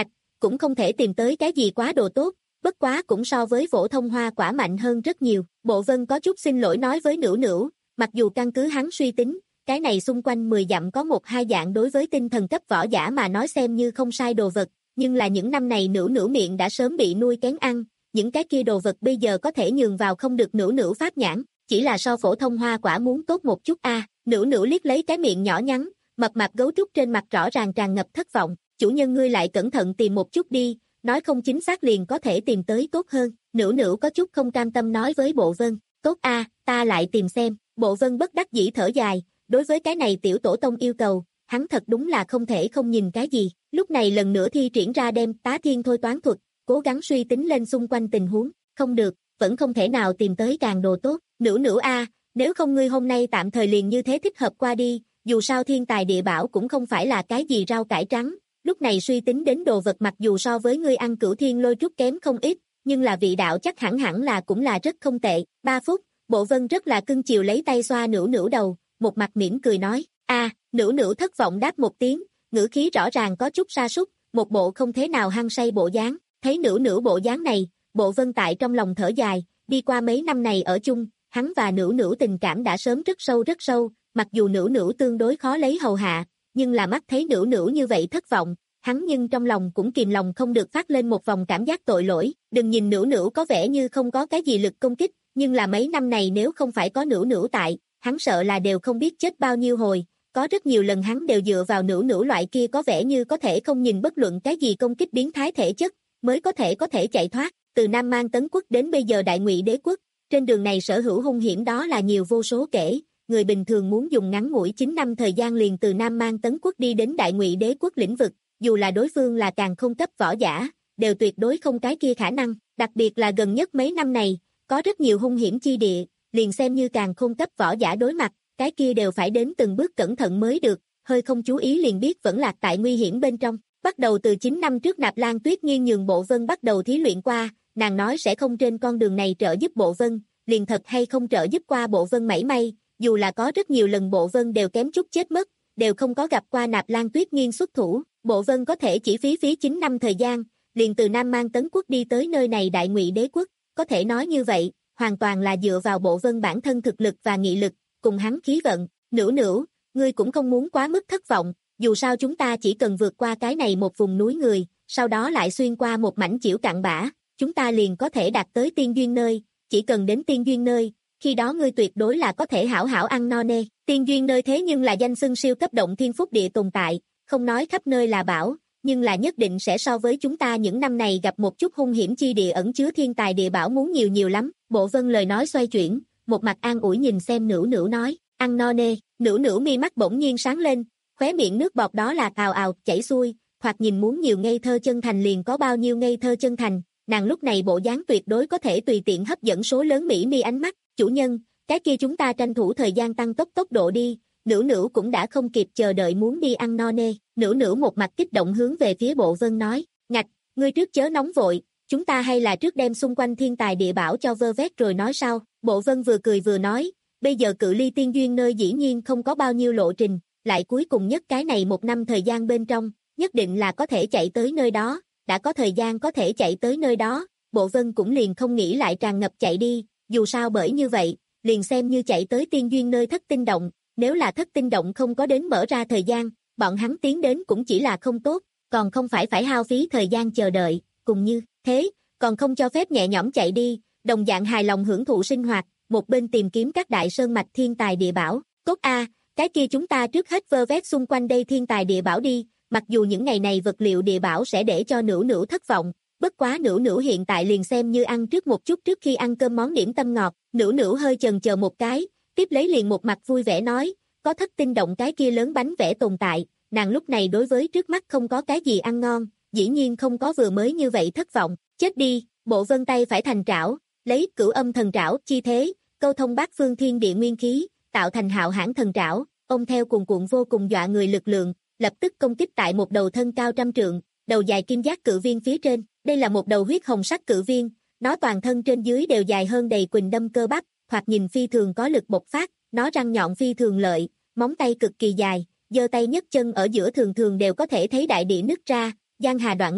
cũng không thể tìm tới cái gì quá đồ tốt, bất quá cũng so với phổ thông hoa quả mạnh hơn rất nhiều. Bộ Vân có chút xin lỗi nói với Nữu Nữu, mặc dù căn cứ hắn suy tính, cái này xung quanh mười dặm có một hai dạng đối với tinh thần cấp võ giả mà nói xem như không sai đồ vật, nhưng là những năm này Nữu Nữu miệng đã sớm bị nuôi kén ăn, những cái kia đồ vật bây giờ có thể nhường vào không được Nữu Nữu pháp nhãn, chỉ là so phổ thông hoa quả muốn tốt một chút a. À. Nữu Nữu liếc lấy cái miệng nhỏ nhắn, mập mạp gấu trúc trên mặt rõ ràng tràn ngập thất vọng, chủ nhân ngươi lại cẩn thận tìm một chút đi, nói không chính xác liền có thể tìm tới tốt hơn. Nữu Nữu có chút không cam tâm nói với Bộ Vân, tốt a, à, ta lại tìm xem. Bộ Vân bất đắc dĩ thở dài, đối với cái này tiểu tổ tông yêu cầu, hắn thật đúng là không thể không nhìn cái gì. Lúc này lần nữa thi triển ra đem tá thiên thôi toán thuật, cố gắng suy tính lên xung quanh tình huống, không được, vẫn không thể nào tìm tới càng đồ tốt. Nữu Nữu a, à, nếu không ngươi hôm nay tạm thời liền như thế thích hợp qua đi, dù sao thiên tài địa bảo cũng không phải là cái gì rau cải trắng, lúc này suy tính đến đồ vật mặc dù so với ngươi ăn cửu thiên lôi trúc kém không ít, nhưng là vị đạo chắc hẳn hẳn là cũng là rất không tệ. Ba phút, Bộ Vân rất là cưng chiều lấy tay xoa Nữu Nữu đầu, một mặt mỉm cười nói, a, à, Nữu Nữu thất vọng đáp một tiếng, ngữ khí rõ ràng có chút sa sút, một bộ không thế nào hăng say bộ dáng. Thấy Nữu Nữu bộ dáng này, Bộ Vân tại trong lòng thở dài, đi qua mấy năm này ở chung, hắn và Nữu Nữu tình cảm đã sớm rất sâu rất sâu, mặc dù Nữu Nữu tương đối khó lấy hầu hạ, nhưng là mắt thấy Nữu Nữu như vậy thất vọng, hắn nhưng trong lòng cũng kìm lòng không được phát lên một vòng cảm giác tội lỗi. Đừng nhìn Nữu Nữu có vẻ như không có cái gì lực công kích, nhưng là mấy năm này nếu không phải có Nữu Nữu tại, hắn sợ là đều không biết chết bao nhiêu hồi. Có rất nhiều lần hắn đều dựa vào Nữu Nữu loại kia có vẻ như có thể không nhìn bất luận cái gì công kích biến thái thể chất, mới có thể có thể chạy thoát. Từ Nam Mang Tấn Quốc đến bây giờ Đại Ngụy Đế Quốc, trên đường này sở hữu hung hiểm đó là nhiều vô số kể. Người bình thường muốn dùng ngắn ngủi chín năm thời gian liền từ Nam Mang Tấn Quốc đi đến Đại Ngụy Đế Quốc lĩnh vực, dù là đối phương là càng không cấp võ giả, đều tuyệt đối không cái kia khả năng. Đặc biệt là gần nhất mấy năm này, có rất nhiều hung hiểm chi địa, liền xem như càng không cấp võ giả đối mặt, cái kia đều phải đến từng bước cẩn thận mới được, hơi không chú ý liền biết vẫn lạc tại nguy hiểm bên trong. Bắt đầu từ chín năm trước Nạp Lan Tuyết Nghiên nhường Bộ Vân bắt đầu thí luyện qua, nàng nói sẽ không trên con đường này trợ giúp Bộ Vân, liền thật hay không trợ giúp qua Bộ Vân mảy may, dù là có rất nhiều lần Bộ Vân đều kém chút chết mất, đều không có gặp qua Nạp Lan Tuyết Nghiên xuất thủ, Bộ Vân có thể chỉ phí phí chín năm thời gian, liền từ Nam Mang Tấn Quốc đi tới nơi này Đại Ngụy Đế Quốc, có thể nói như vậy, hoàn toàn là dựa vào Bộ Vân bản thân thực lực và nghị lực, cùng hắn khí vận. Nữu Nữu, ngươi cũng không muốn quá mức thất vọng, dù sao chúng ta chỉ cần vượt qua cái này một vùng núi người, sau đó lại xuyên qua một mảnh chiểu cạn bã, chúng ta liền có thể đạt tới tiên duyên nơi, chỉ cần đến tiên duyên nơi, khi đó ngươi tuyệt đối là có thể hảo hảo ăn no nê. Tiên duyên nơi thế nhưng là danh xưng siêu cấp động thiên phúc địa tồn tại, không nói khắp nơi là bảo, nhưng là nhất định sẽ so với chúng ta những năm này gặp một chút hung hiểm chi địa ẩn chứa thiên tài địa bảo muốn nhiều nhiều lắm. Bộ Vân lời nói xoay chuyển, một mặt an ủi nhìn xem Nữu Nữu nói, ăn no nê. Nữu Nữu mi mắt bỗng nhiên sáng lên, khóe miệng nước bọt đó là ào ào chảy xuôi, hoặc nhìn muốn nhiều ngây thơ chân thành liền có bao nhiêu ngây thơ chân thành. Nàng lúc này bộ dáng tuyệt đối có thể tùy tiện hấp dẫn số lớn mỹ mi ánh mắt. Chủ nhân, cái kia chúng ta tranh thủ thời gian tăng tốc tốc độ đi. Nữu Nữu cũng đã không kịp chờ đợi muốn đi ăn no nê. Nữu Nữu một mặt kích động hướng về phía Bộ Vân nói, ngạch, ngươi trước chớ nóng vội, chúng ta hay là trước đem xung quanh thiên tài địa bảo cho vơ vét rồi nói sau. Bộ Vân vừa cười vừa nói, bây giờ cự ly tiên duyên nơi dĩ nhiên không có bao nhiêu lộ trình, lại cuối cùng nhất cái này một năm thời gian bên trong, nhất định là có thể chạy tới nơi đó, đã có thời gian có thể chạy tới nơi đó, Bộ Vân cũng liền không nghĩ lại tràn ngập chạy đi, dù sao bởi như vậy, liền xem như chạy tới tiên duyên nơi thất tinh động, nếu là thất tinh động không có đến mở ra thời gian, bọn hắn tiến đến cũng chỉ là không tốt, còn không phải phải hao phí thời gian chờ đợi, cùng như thế, còn không cho phép nhẹ nhõm chạy đi, đồng dạng hài lòng hưởng thụ sinh hoạt, một bên tìm kiếm các đại sơn mạch thiên tài địa bảo. Tốt a, cái kia chúng ta trước hết vơ vét xung quanh đây thiên tài địa bảo đi, mặc dù những ngày này vật liệu địa bảo sẽ để cho Nữu Nữu thất vọng, bất quá Nữu Nữu hiện tại liền xem như ăn trước một chút trước khi ăn cơm món điểm tâm ngọt. Nữu Nữu hơi chần chờ một cái, tiếp lấy liền một mặt vui vẻ nói, có thất tinh động cái kia lớn bánh vẽ tồn tại, nàng lúc này đối với trước mắt không có cái gì ăn ngon, dĩ nhiên không có vừa mới như vậy thất vọng. Chết đi. Bộ Vân tay phải thành trảo, lấy cửu âm thần trảo chi thế, câu thông bát phương thiên địa nguyên khí, tạo thành hạo hãn thần trảo, ông theo cuồn cuộn vô cùng dọa người lực lượng, lập tức công kích tại một đầu thân cao trăm trượng, đầu dài kim giác cự viên phía trên. Đây là một đầu huyết hồng sắc cự viên, nó toàn thân trên dưới đều dài hơn đầy quỳnh đâm cơ bắp, thoạt nhìn phi thường có lực bộc phát, nó răng nhọn phi thường lợi, móng tay cực kỳ dài, giơ tay nhấc chân ở giữa thường thường đều có thể thấy đại địa nứt ra, giang hà đoạn lưu,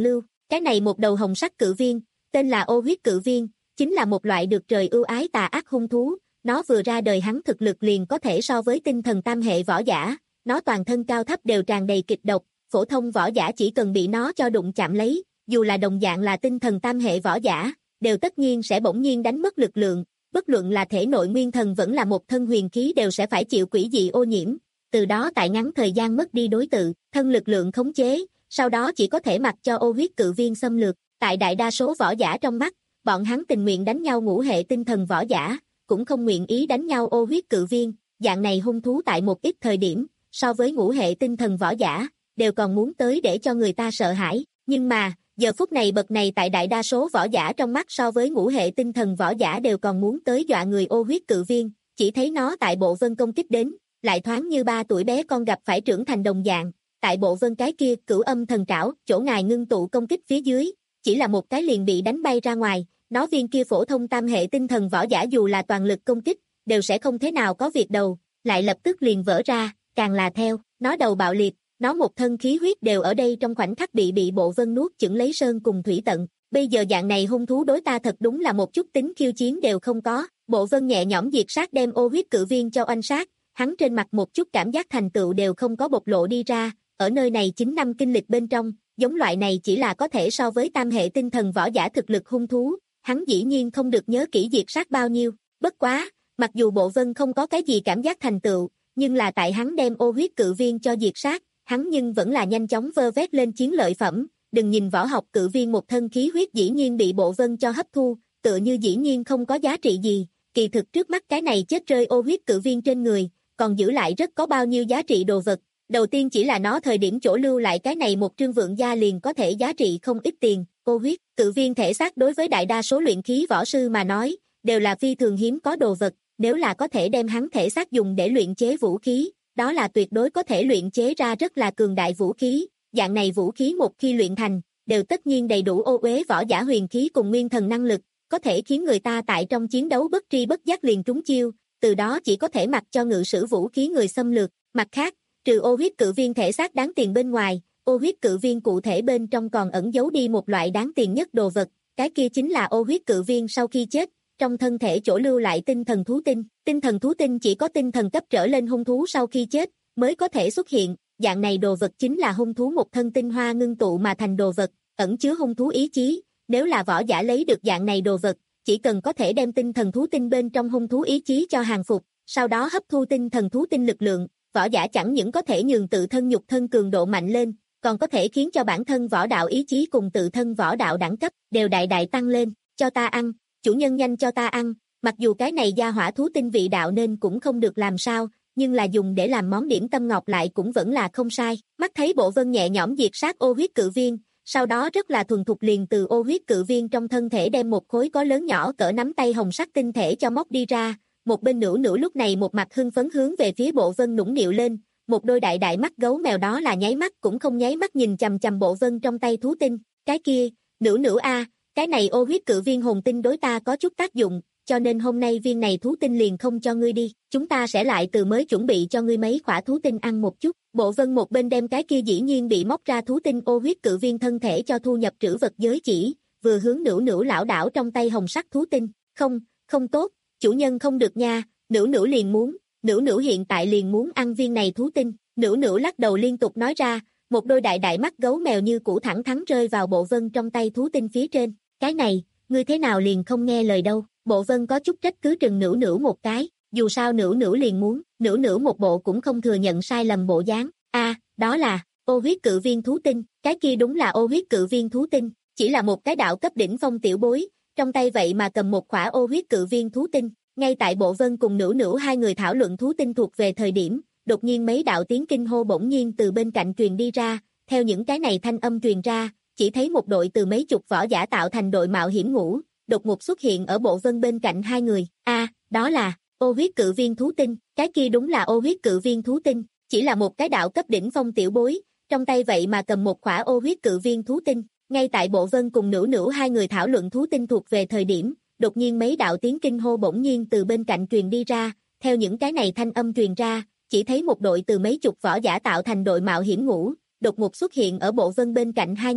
Cái này một đầu hồng sắc cự viên, tên là ô huyết cự viên, chính là một loại được trời ưu ái tà ác hung thú, nó vừa ra đời hắn thực lực liền có thể so với tinh thần tam hệ võ giả, nó toàn thân cao thấp đều tràn đầy kịch độc, phổ thông võ giả chỉ cần bị nó cho đụng chạm lấy, dù là đồng dạng là tinh thần tam hệ võ giả, đều tất nhiên sẽ bỗng nhiên đánh mất lực lượng, bất luận là thể nội nguyên thần vẫn là một thân huyền khí đều sẽ phải chịu quỷ dị ô nhiễm, từ đó tại ngắn thời gian mất đi đối tự, thân lực lượng khống chế, sau đó chỉ có thể mặc cho ô huyết cự viên xâm lược, tại đại đa số võ giả trong mắt, bọn hắn tình nguyện đánh nhau ngũ hệ tinh thần võ giả, cũng không nguyện ý đánh nhau ô huyết cự viên, dạng này hung thú tại một ít thời điểm, so với ngũ hệ tinh thần võ giả, đều còn muốn tới để cho người ta sợ hãi, nhưng mà, giờ phút này bậc này tại đại đa số võ giả trong mắt so với ngũ hệ tinh thần võ giả đều còn muốn tới dọa người ô huyết cự viên, chỉ thấy nó tại bộ vân công kích đến, lại thoáng như ba tuổi bé con gặp phải trưởng thành đồng dạng, tại bộ vân cái kia cửu âm thần trảo, chỗ ngài ngưng tụ công kích phía dưới, chỉ là một cái liền bị đánh bay ra ngoài, nó viên kia phổ thông tam hệ tinh thần võ giả dù là toàn lực công kích, đều sẽ không thế nào có việc đầu, lại lập tức liền vỡ ra, càng là theo, nó đầu bạo liệt, nó một thân khí huyết đều ở đây trong khoảnh khắc bị bị bộ vân nuốt chửng lấy sơn cùng thủy tận, bây giờ dạng này hung thú đối ta thật đúng là một chút tính khiêu chiến đều không có, bộ vân nhẹ nhõm diệt sát đem ô huyết cự viên cho oanh sát, hắn trên mặt một chút cảm giác thành tựu đều không có bộc lộ đi ra, ở nơi này chín năm kinh lịch bên trong, giống loại này chỉ là có thể so với tam hệ tinh thần võ giả thực lực hung thú, hắn dĩ nhiên không được nhớ kỹ diệt sát bao nhiêu, bất quá, mặc dù bộ vân không có cái gì cảm giác thành tựu, nhưng là tại hắn đem ô huyết cự viên cho diệt sát, hắn nhưng vẫn là nhanh chóng vơ vét lên chiến lợi phẩm, đừng nhìn võ học cự viên một thân khí huyết dĩ nhiên bị bộ vân cho hấp thu, tựa như dĩ nhiên không có giá trị gì, kỳ thực trước mắt cái này chết rơi ô huyết cự viên trên người, còn giữ lại rất có bao nhiêu giá trị đồ vật, đầu tiên chỉ là nó thời điểm chỗ lưu lại cái này một trương vượng gia liền có thể giá trị không ít tiền, ô huyết, cự viên thể xác đối với đại đa số luyện khí võ sư mà nói, đều là phi thường hiếm có đồ vật, nếu là có thể đem hắn thể xác dùng để luyện chế vũ khí, đó là tuyệt đối có thể luyện chế ra rất là cường đại vũ khí, dạng này vũ khí một khi luyện thành, đều tất nhiên đầy đủ ô uế võ giả huyền khí cùng nguyên thần năng lực, có thể khiến người ta tại trong chiến đấu bất tri bất giác liền trúng chiêu, từ đó chỉ có thể mặc cho ngự sử vũ khí người xâm lược, mặt khác, trừ ô huyết cự viên thể xác đáng tiền bên ngoài, ô huyết cự viên cụ thể bên trong còn ẩn giấu đi một loại đáng tiền nhất đồ vật, cái kia chính là ô huyết cự viên sau khi chết, trong thân thể chỗ lưu lại tinh thần thú tinh, tinh thần thú tinh chỉ có tinh thần cấp trở lên hung thú sau khi chết, mới có thể xuất hiện, dạng này đồ vật chính là hung thú một thân tinh hoa ngưng tụ mà thành đồ vật, ẩn chứa hung thú ý chí, nếu là võ giả lấy được dạng này đồ vật, chỉ cần có thể đem tinh thần thú tinh bên trong hung thú ý chí cho hàng phục, sau đó hấp thu tinh thần thú tinh lực lượng, võ giả chẳng những có thể nhường tự thân nhục thân cường độ mạnh lên, còn có thể khiến cho bản thân võ đạo ý chí cùng tự thân võ đạo đẳng cấp đều đại đại tăng lên, cho ta ăn, chủ nhân nhanh cho ta ăn, mặc dù cái này gia hỏa thú tinh vị đạo nên cũng không được làm sao, nhưng là dùng để làm món điểm tâm ngọc lại cũng vẫn là không sai, mắt thấy bộ vân nhẹ nhõm diệt sát ô huyết cự viên, sau đó rất là thuần thục liền từ ô huyết cự viên trong thân thể đem một khối có lớn nhỏ cỡ nắm tay hồng sắc tinh thể cho móc đi ra, một bên nữ nữ lúc này một mặt hưng phấn hướng về phía bộ vân nũng nịu lên, một đôi đại đại mắt gấu mèo đó là nháy mắt cũng không nháy mắt nhìn chằm chằm bộ vân trong tay thú tinh, cái kia, nữ nữ a, cái này ô huyết cự viên hồn tinh đối ta có chút tác dụng, cho nên hôm nay viên này thú tinh liền không cho ngươi đi, chúng ta sẽ lại từ mới chuẩn bị cho ngươi mấy khỏa thú tinh ăn một chút. Bộ vân một bên đem cái kia dĩ nhiên bị móc ra thú tinh ô huyết cự viên thân thể cho thu nhập trữ vật giới chỉ, vừa hướng nữ nữ lão đảo trong tay hồng sắc thú tinh, không, không tốt, chủ nhân không được nha, nữ nữ liền muốn, nữ nữ hiện tại liền muốn ăn viên này thú tinh, nữ nữ lắc đầu liên tục nói ra, một đôi đại đại mắt gấu mèo như củ thẳng thắn rơi vào bộ vân trong tay thú tinh phía trên, cái này, ngươi thế nào liền không nghe lời đâu, bộ vân có chút trách cứ trừng nữ nữ một cái, dù sao nữ nữ liền muốn, nữ nữ một bộ cũng không thừa nhận sai lầm bộ dáng, a à, đó là, ô huyết cự viên thú tinh, cái kia đúng là ô huyết cự viên thú tinh, chỉ là một cái đạo cấp đỉnh phong tiểu bối, trong tay vậy mà cầm một khỏa ô huyết cự viên thú tinh, ngay tại bộ vân cùng nữ nữ hai người thảo luận thú tinh thuộc về thời điểm, đột nhiên mấy đạo tiếng kinh hô bỗng nhiên từ bên cạnh truyền đi ra, theo những cái này thanh âm truyền ra, chỉ thấy một đội từ mấy chục võ giả tạo thành đội mạo hiểm ngũ, đột ngột xuất hiện ở bộ vân bên cạnh hai người, a à, đó là, ô huyết cự viên thú tinh, cái kia đúng là ô huyết cự viên thú tinh, chỉ là một cái đạo cấp đỉnh phong tiểu bối, trong tay vậy mà cầm một khỏa ô huyết cự viên thú tinh, ngay tại bộ vân cùng nữ nữ hai người thảo luận thú tinh thuộc về thời điểm, đột nhiên mấy đạo tiếng kinh hô bỗng nhiên từ bên cạnh truyền đi ra, theo những cái này thanh âm truyền ra, chỉ thấy một đội từ mấy chục võ giả tạo thành đội mạo hiểm ngũ, đột ngột xuất hiện ở bộ vân bên cạnh hai người,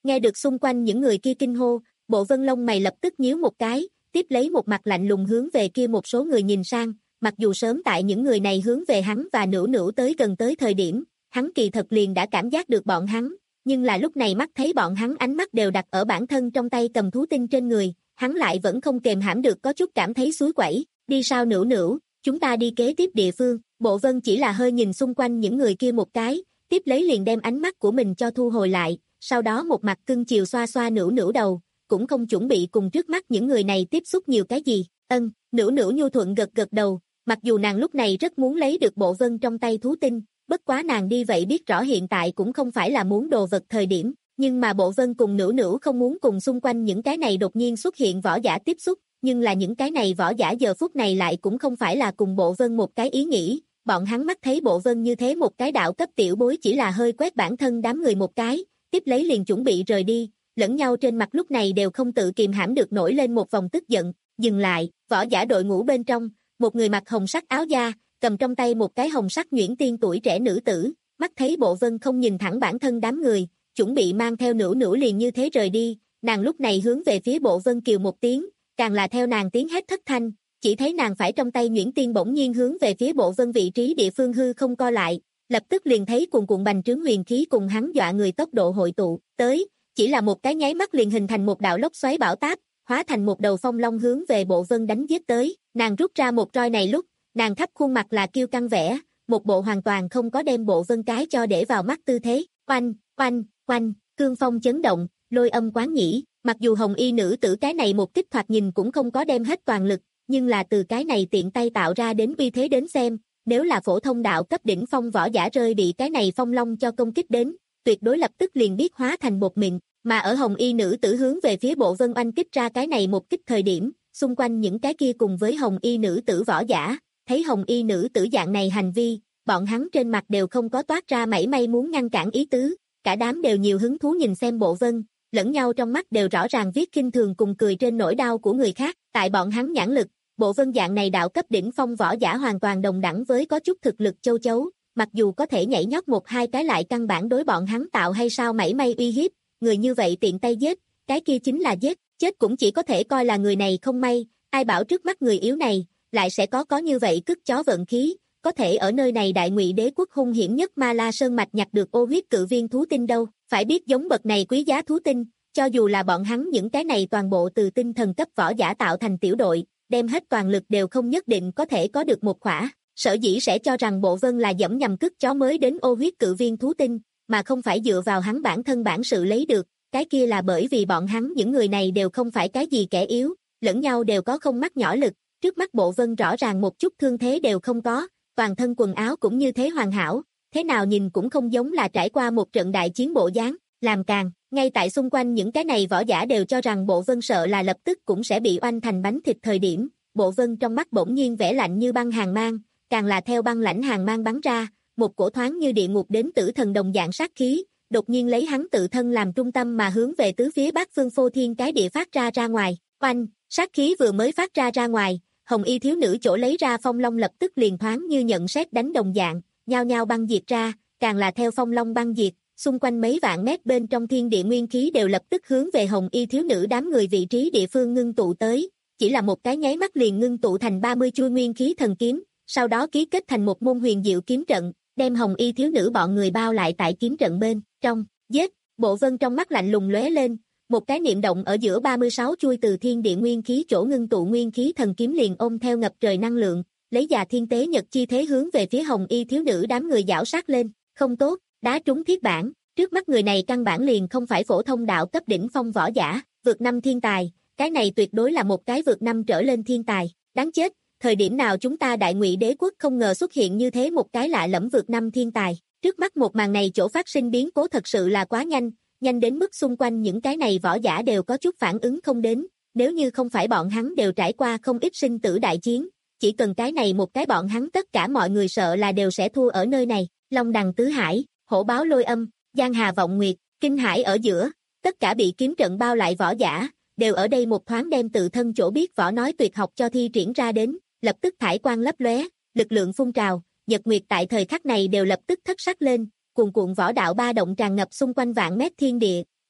Nghe được xung quanh những người kia kinh hô, Bộ Vân lông mày lập tức nhíu một cái, tiếp lấy một mặt lạnh lùng hướng về kia một số người nhìn sang, mặc dù sớm tại những người này hướng về hắn và Nữu Nữu tới gần tới thời điểm, hắn kỳ thật liền đã cảm giác được bọn hắn, nhưng là lúc này mắt thấy bọn hắn ánh mắt đều đặt ở bản thân trong tay cầm thú tinh trên người, hắn lại vẫn không kềm hãm được có chút cảm thấy suối quẩy, đi sao Nữu Nữu, chúng ta đi kế tiếp địa phương. Bộ Vân chỉ là hơi nhìn xung quanh những người kia một cái, tiếp lấy liền đem ánh mắt của mình cho thu hồi lại, sau đó một mặt cưng chiều xoa xoa Nữu Nữu đầu, cũng không chuẩn bị cùng trước mắt những người này tiếp xúc nhiều cái gì. Ân, Nữu Nữu nhu thuận gật gật đầu, mặc dù nàng lúc này rất muốn lấy được Bộ Vân trong tay thú tinh, bất quá nàng đi vậy biết rõ hiện tại cũng không phải là muốn đồ vật thời điểm, nhưng mà Bộ Vân cùng Nữu Nữu không muốn cùng xung quanh những cái này đột nhiên xuất hiện võ giả tiếp xúc, nhưng là những cái này võ giả giờ phút này lại cũng không phải là cùng Bộ Vân một cái ý nghĩ, bọn hắn mắt thấy Bộ Vân như thế một cái đạo cấp tiểu bối chỉ là hơi quét bản thân đám người một cái, tiếp lấy liền chuẩn bị rời đi, lẫn nhau trên mặt lúc này đều không tự kìm hãm được nổi lên một vòng tức giận, dừng lại, võ giả đội ngũ bên trong, một người mặc hồng sắc áo da, cầm trong tay một cái hồng sắc nhuyễn tiên tuổi trẻ nữ tử, mắt thấy Bộ Vân không nhìn thẳng bản thân đám người, chuẩn bị mang theo Nữu Nữu liền như thế rời đi, nàng lúc này hướng về phía Bộ Vân kiều một tiếng, càng là theo nàng tiếng hét thất thanh, chỉ thấy nàng phải trong tay nhuyễn tiên bỗng nhiên hướng về phía Bộ Vân vị trí địa phương hư không co lại, lập tức liền thấy cuồn cuộn bành trướng huyền khí cùng hắn dọa người tốc độ hội tụ, tới, chỉ là một cái nháy mắt liền hình thành một đạo lốc xoáy bão táp, hóa thành một đầu phong long hướng về Bộ Vân đánh giết tới, nàng rút ra một roi này lúc, nàng khắp khuôn mặt là kiêu căng vẻ, một bộ hoàn toàn không có đem Bộ Vân cái cho để vào mắt tư thế, oanh, oanh, oanh, cương phong chấn động, lôi âm quán nhĩ, mặc dù hồng y nữ tử cái này một kích thoạt nhìn cũng không có đem hết toàn lực, nhưng là từ cái này tiện tay tạo ra đến uy thế đến xem, nếu là phổ thông đạo cấp đỉnh phong võ giả rơi bị cái này phong long cho công kích đến, tuyệt đối lập tức liền biết hóa thành bột mịn, mà ở hồng y nữ tử hướng về phía Bộ Vân oanh kích ra cái này một kích thời điểm, xung quanh những cái kia cùng với hồng y nữ tử võ giả, thấy hồng y nữ tử dạng này hành vi, bọn hắn trên mặt đều không có toát ra mảy may muốn ngăn cản ý tứ, cả đám đều nhiều hứng thú nhìn xem Bộ Vân, lẫn nhau trong mắt đều rõ ràng viết khinh thường cùng cười trên nỗi đau của người khác, tại bọn hắn nhãn lực, Bộ Vân dạng này đạo cấp đỉnh phong võ giả hoàn toàn đồng đẳng với có chút thực lực châu chấu, mặc dù có thể nhảy nhót một hai cái lại căn bản đối bọn hắn tạo hay sao mảy may uy hiếp, người như vậy tiện tay giết, cái kia chính là giết, chết cũng chỉ có thể coi là người này không may, ai bảo trước mắt người yếu này, lại sẽ có có như vậy cứt chó vận khí, có thể ở nơi này Đại Ngụy Đế quốc hung hiểm nhất Ma La Sơn mạch nhặt được ô huyết cự viên thú tinh đâu, phải biết giống bậc này quý giá thú tinh, cho dù là bọn hắn những cái này toàn bộ từ tinh thần cấp võ giả tạo thành tiểu đội, đem hết toàn lực đều không nhất định có thể có được một khỏa, sở dĩ sẽ cho rằng Bộ Vân là dẫm nhầm cứt chó mới đến ô huyết cự viên thú tinh, mà không phải dựa vào hắn bản thân bản sự lấy được, cái kia là bởi vì bọn hắn những người này đều không phải cái gì kẻ yếu, lẫn nhau đều có không mắt nhỏ lực, trước mắt Bộ Vân rõ ràng một chút thương thế đều không có, toàn thân quần áo cũng như thế hoàn hảo, thế nào nhìn cũng không giống là trải qua một trận đại chiến bộ dáng, làm càng, ngay tại xung quanh những cái này võ giả đều cho rằng Bộ Vân sợ là lập tức cũng sẽ bị oanh thành bánh thịt thời điểm, Bộ Vân trong mắt bỗng nhiên vẻ lạnh như băng hàng mang, càng là theo băng lãnh hàng mang bắn ra, một cổ thoáng như địa ngục đến tử thần đồng dạng sát khí, đột nhiên lấy hắn tự thân làm trung tâm mà hướng về tứ phía bát phương phô thiên cái địa phát ra ra ngoài, oanh, sát khí vừa mới phát ra ra ngoài, hồng y thiếu nữ chỗ lấy ra phong long lập tức liền thoáng như nhận sét đánh đồng dạng, nhao nhao băng diệt ra, càng là theo phong long băng diệt, xung quanh mấy vạn mét bên trong thiên địa nguyên khí đều lập tức hướng về hồng y thiếu nữ đám người vị trí địa phương ngưng tụ tới, chỉ là một cái nháy mắt liền ngưng tụ thành ba mươi chuôi nguyên khí thần kiếm, sau đó ký kết thành một môn huyền diệu kiếm trận, đem hồng y thiếu nữ bọn người bao lại tại kiếm trận bên trong, giết, Bộ Vân trong mắt lạnh lùng lóe lên, một cái niệm động ở giữa ba mươi sáu chuôi từ thiên địa nguyên khí chỗ ngưng tụ nguyên khí thần kiếm liền ôm theo ngập trời năng lượng, lấy già thiên tế nhật chi thế hướng về phía hồng y thiếu nữ đám người giảo sát lên, không tốt, đá trúng thiết bản, trước mắt người này căn bản liền không phải phổ thông đạo cấp đỉnh phong võ giả, vượt năm thiên tài, cái này tuyệt đối là một cái vượt năm trở lên thiên tài, đáng chết, thời điểm nào chúng ta Đại Ngụy Đế quốc không ngờ xuất hiện như thế một cái lạ lẫm vượt năm thiên tài, trước mắt một màn này chỗ phát sinh biến cố thật sự là quá nhanh, nhanh đến mức xung quanh những cái này võ giả đều có chút phản ứng không đến, nếu như không phải bọn hắn đều trải qua không ít sinh tử đại chiến, chỉ cần cái này một cái bọn hắn tất cả mọi người sợ là đều sẽ thua ở nơi này, Long đằng tứ hải, hổ báo lôi âm, giang hà vọng nguyệt, kinh hải ở giữa, tất cả bị kiếm trận bao lại võ giả, đều ở đây một thoáng đem tự thân chỗ biết võ nói tuyệt học cho thi triển ra đến, lập tức thải quang lấp lóe, lực lượng phun trào, nhật nguyệt tại thời khắc này đều lập tức thất sắc lên, cuồn cuộn võ đạo ba động tràn ngập xung quanh vạn mét thiên địa,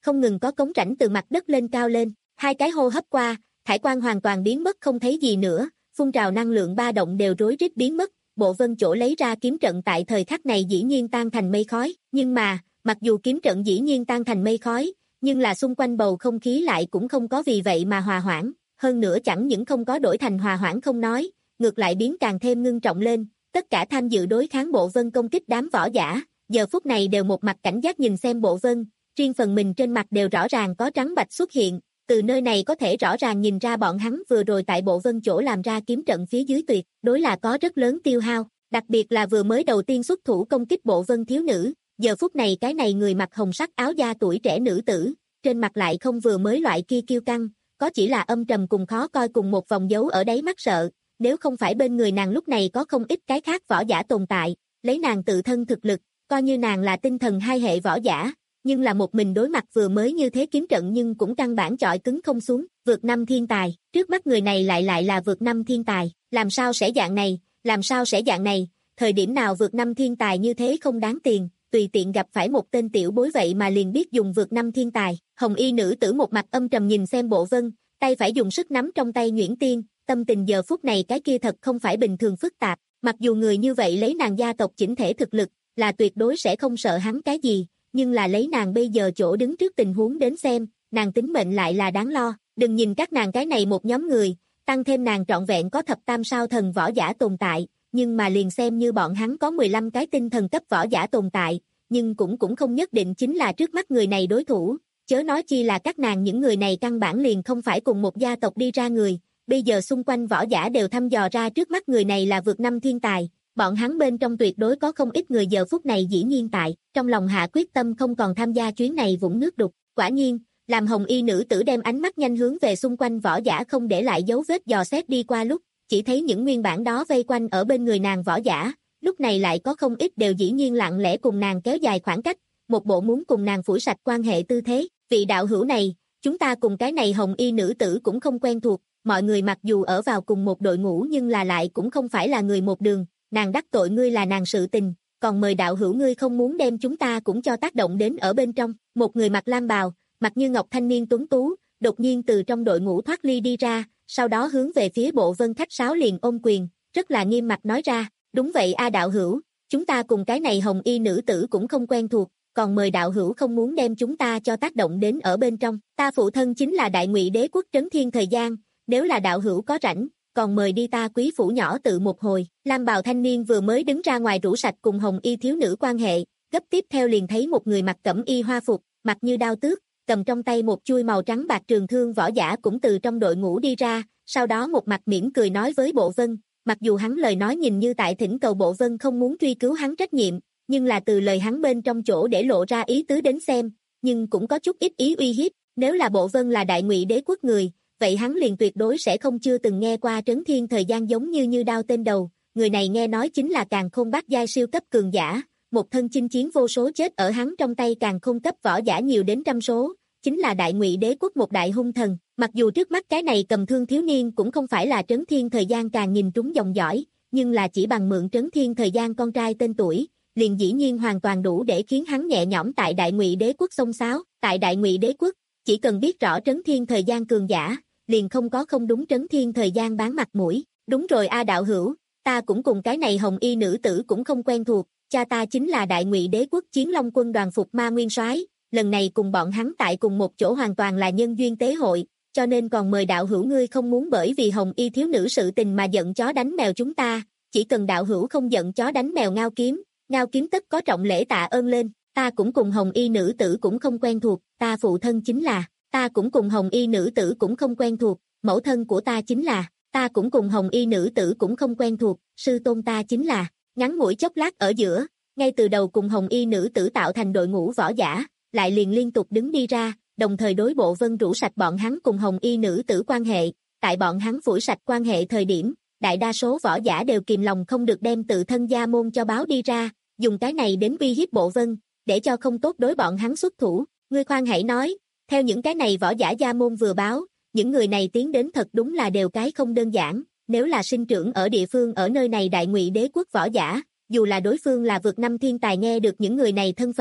không ngừng có cống rãnh từ mặt đất lên cao lên, hai cái hô hấp qua, thải quang hoàn toàn biến mất không thấy gì nữa, phun trào năng lượng ba động đều rối rít biến mất, Bộ Vân chỗ lấy ra kiếm trận tại thời khắc này dĩ nhiên tan thành mây khói, nhưng mà, mặc dù kiếm trận dĩ nhiên tan thành mây khói, nhưng là xung quanh bầu không khí lại cũng không có vì vậy mà hòa hoãn, hơn nữa chẳng những không có đổi thành hòa hoãn không nói, ngược lại biến càng thêm ngưng trọng lên, tất cả tham dự đối kháng Bộ Vân công kích đám võ giả, giờ phút này đều một mặt cảnh giác nhìn xem Bộ Vân, riêng phần mình trên mặt đều rõ ràng có trắng bạch xuất hiện, từ nơi này có thể rõ ràng nhìn ra bọn hắn vừa rồi tại Bộ Vân chỗ làm ra kiếm trận phía dưới tuyệt đối là có rất lớn tiêu hao, đặc biệt là vừa mới đầu tiên xuất thủ công kích Bộ Vân thiếu nữ, giờ phút này cái này người mặc hồng sắc áo da tuổi trẻ nữ tử, trên mặt lại không vừa mới loại kia kiêu căng, có chỉ là âm trầm cùng khó coi cùng một vòng dấu ở đáy mắt sợ, nếu không phải bên người nàng lúc này có không ít cái khác võ giả tồn tại, lấy nàng tự thân thực lực, coi như nàng là tinh thần hai hệ võ giả, nhưng là một mình đối mặt vừa mới như thế kiếm trận nhưng cũng căn bản chọi cứng không xuống, vượt năm thiên tài, trước mắt người này lại lại là vượt năm thiên tài, làm sao sẽ dạng này, làm sao sẽ dạng này, thời điểm nào vượt năm thiên tài như thế không đáng tiền, tùy tiện gặp phải một tên tiểu bối vậy mà liền biết dùng vượt năm thiên tài, hồng y nữ tử một mặt âm trầm nhìn xem Bộ Vân, tay phải dùng sức nắm trong tay nhuyễn tiên, tâm tình giờ phút này cái kia thật không phải bình thường phức tạp, mặc dù người như vậy lấy nàng gia tộc chỉnh thể thực lực, là tuyệt đối sẽ không sợ hắn cái gì, nhưng là lấy nàng bây giờ chỗ đứng trước tình huống đến xem, nàng tính mệnh lại là đáng lo, đừng nhìn các nàng cái này một nhóm người, tăng thêm nàng trọn vẹn có thập tam sao thần võ giả tồn tại, nhưng mà liền xem như bọn hắn có mười lăm cái tinh thần cấp võ giả tồn tại, nhưng cũng cũng không nhất định chính là trước mắt người này đối thủ, chớ nói chi là các nàng những người này căn bản liền không phải cùng một gia tộc đi ra người, bây giờ xung quanh võ giả đều thăm dò ra trước mắt người này là vượt năm thiên tài, bọn hắn bên trong tuyệt đối có không ít người giờ phút này dĩ nhiên tại, trong lòng hạ quyết tâm không còn tham gia chuyến này vũng nước đục, quả nhiên, làm hồng y nữ tử đem ánh mắt nhanh hướng về xung quanh võ giả không để lại dấu vết dò xét đi qua lúc, chỉ thấy những nguyên bản đó vây quanh ở bên người nàng võ giả, lúc này lại có không ít đều dĩ nhiên lặng lẽ cùng nàng kéo dài khoảng cách, một bộ muốn cùng nàng phủi sạch quan hệ tư thế, vị đạo hữu này, chúng ta cùng cái này hồng y nữ tử cũng không quen thuộc, mọi người mặc dù ở vào cùng một đội ngũ nhưng là lại cũng không phải là người một đường, nàng đắc tội ngươi là nàng sự tình, còn mời đạo hữu ngươi không muốn đem chúng ta cũng cho tác động đến ở bên trong, một người mặc lam bào, mặc như ngọc thanh niên tuấn tú, đột nhiên từ trong đội ngũ thoát ly đi ra, sau đó hướng về phía Bộ Vân khách sáo liền ôm quyền, rất là nghiêm mặt nói ra, đúng vậy a đạo hữu, chúng ta cùng cái này hồng y nữ tử cũng không quen thuộc, còn mời đạo hữu không muốn đem chúng ta cho tác động đến ở bên trong, ta phụ thân chính là Đại Ngụy Đế quốc Trấn Thiên thời gian, nếu là đạo hữu có rảnh, còn mời đi ta quý phủ nhỏ tự một hồi, lam bào thanh niên vừa mới đứng ra ngoài rủ sạch cùng hồng y thiếu nữ quan hệ, gấp tiếp theo liền thấy một người mặc cẩm y hoa phục, mặt như đao tước, cầm trong tay một chuôi màu trắng bạc trường thương võ giả cũng từ trong đội ngũ đi ra, sau đó một mặt mỉm cười nói với Bộ Vân, mặc dù hắn lời nói nhìn như tại thỉnh cầu Bộ Vân không muốn truy cứu hắn trách nhiệm, nhưng là từ lời hắn bên trong chỗ để lộ ra ý tứ đến xem, nhưng cũng có chút ít ý uy hiếp, nếu là Bộ Vân là Đại Ngụy Đế quốc người, vậy hắn liền tuyệt đối sẽ không chưa từng nghe qua Trấn Thiên thời gian giống như như đao tên đầu, người này nghe nói chính là càn khôn bát giai siêu cấp cường giả, một thân chinh chiến vô số chết ở hắn trong tay càn khôn cấp võ giả nhiều đến trăm số, chính là Đại Ngụy Đế quốc một đại hung thần, mặc dù trước mắt cái này cầm thương thiếu niên cũng không phải là Trấn Thiên thời gian càng nhìn trúng dòng dõi, nhưng là chỉ bằng mượn Trấn Thiên thời gian con trai tên tuổi, liền dĩ nhiên hoàn toàn đủ để khiến hắn nhẹ nhõm tại Đại Ngụy Đế quốc xông xáo, tại Đại Ngụy Đế quốc, chỉ cần biết rõ Trấn Thiên thời gian cường giả, liền không có không đúng Trấn Thiên thời gian bán mặt mũi, đúng rồi a đạo hữu, ta cũng cùng cái này hồng y nữ tử cũng không quen thuộc, cha ta chính là Đại Ngụy Đế quốc Chiến Long quân đoàn phục ma nguyên soái, lần này cùng bọn hắn tại cùng một chỗ hoàn toàn là nhân duyên tế hội, cho nên còn mời đạo hữu ngươi không muốn bởi vì hồng y thiếu nữ sự tình mà giận chó đánh mèo chúng ta, chỉ cần đạo hữu không giận chó đánh mèo ngao kiếm, ngao kiếm tất có trọng lễ tạ ơn lên, ta cũng cùng hồng y nữ tử cũng không quen thuộc, ta phụ thân chính là, ta cũng cùng hồng y nữ tử cũng không quen thuộc, mẫu thân của ta chính là, ta cũng cùng hồng y nữ tử cũng không quen thuộc, sư tôn ta chính là, ngắn ngủi chốc lát ở giữa, ngay từ đầu cùng hồng y nữ tử tạo thành đội ngũ võ giả, lại liền liên tục đứng đi ra, đồng thời đối Bộ Vân rủ sạch bọn hắn cùng hồng y nữ tử quan hệ, tại bọn hắn phủi sạch quan hệ thời điểm, đại đa số võ giả đều kìm lòng không được đem tự thân gia môn cho báo đi ra, dùng cái này đến uy hiếp Bộ Vân, để cho không tốt đối bọn hắn xuất thủ, ngươi khoan hãy nói, theo những cái này võ giả gia môn vừa báo, những người này tiến đến thật đúng là đều cái không đơn giản, nếu là sinh trưởng ở địa phương ở nơi này Đại Ngụy Đế quốc võ giả, dù là đối phương là vượt năm thiên tài nghe được những người này thân phận,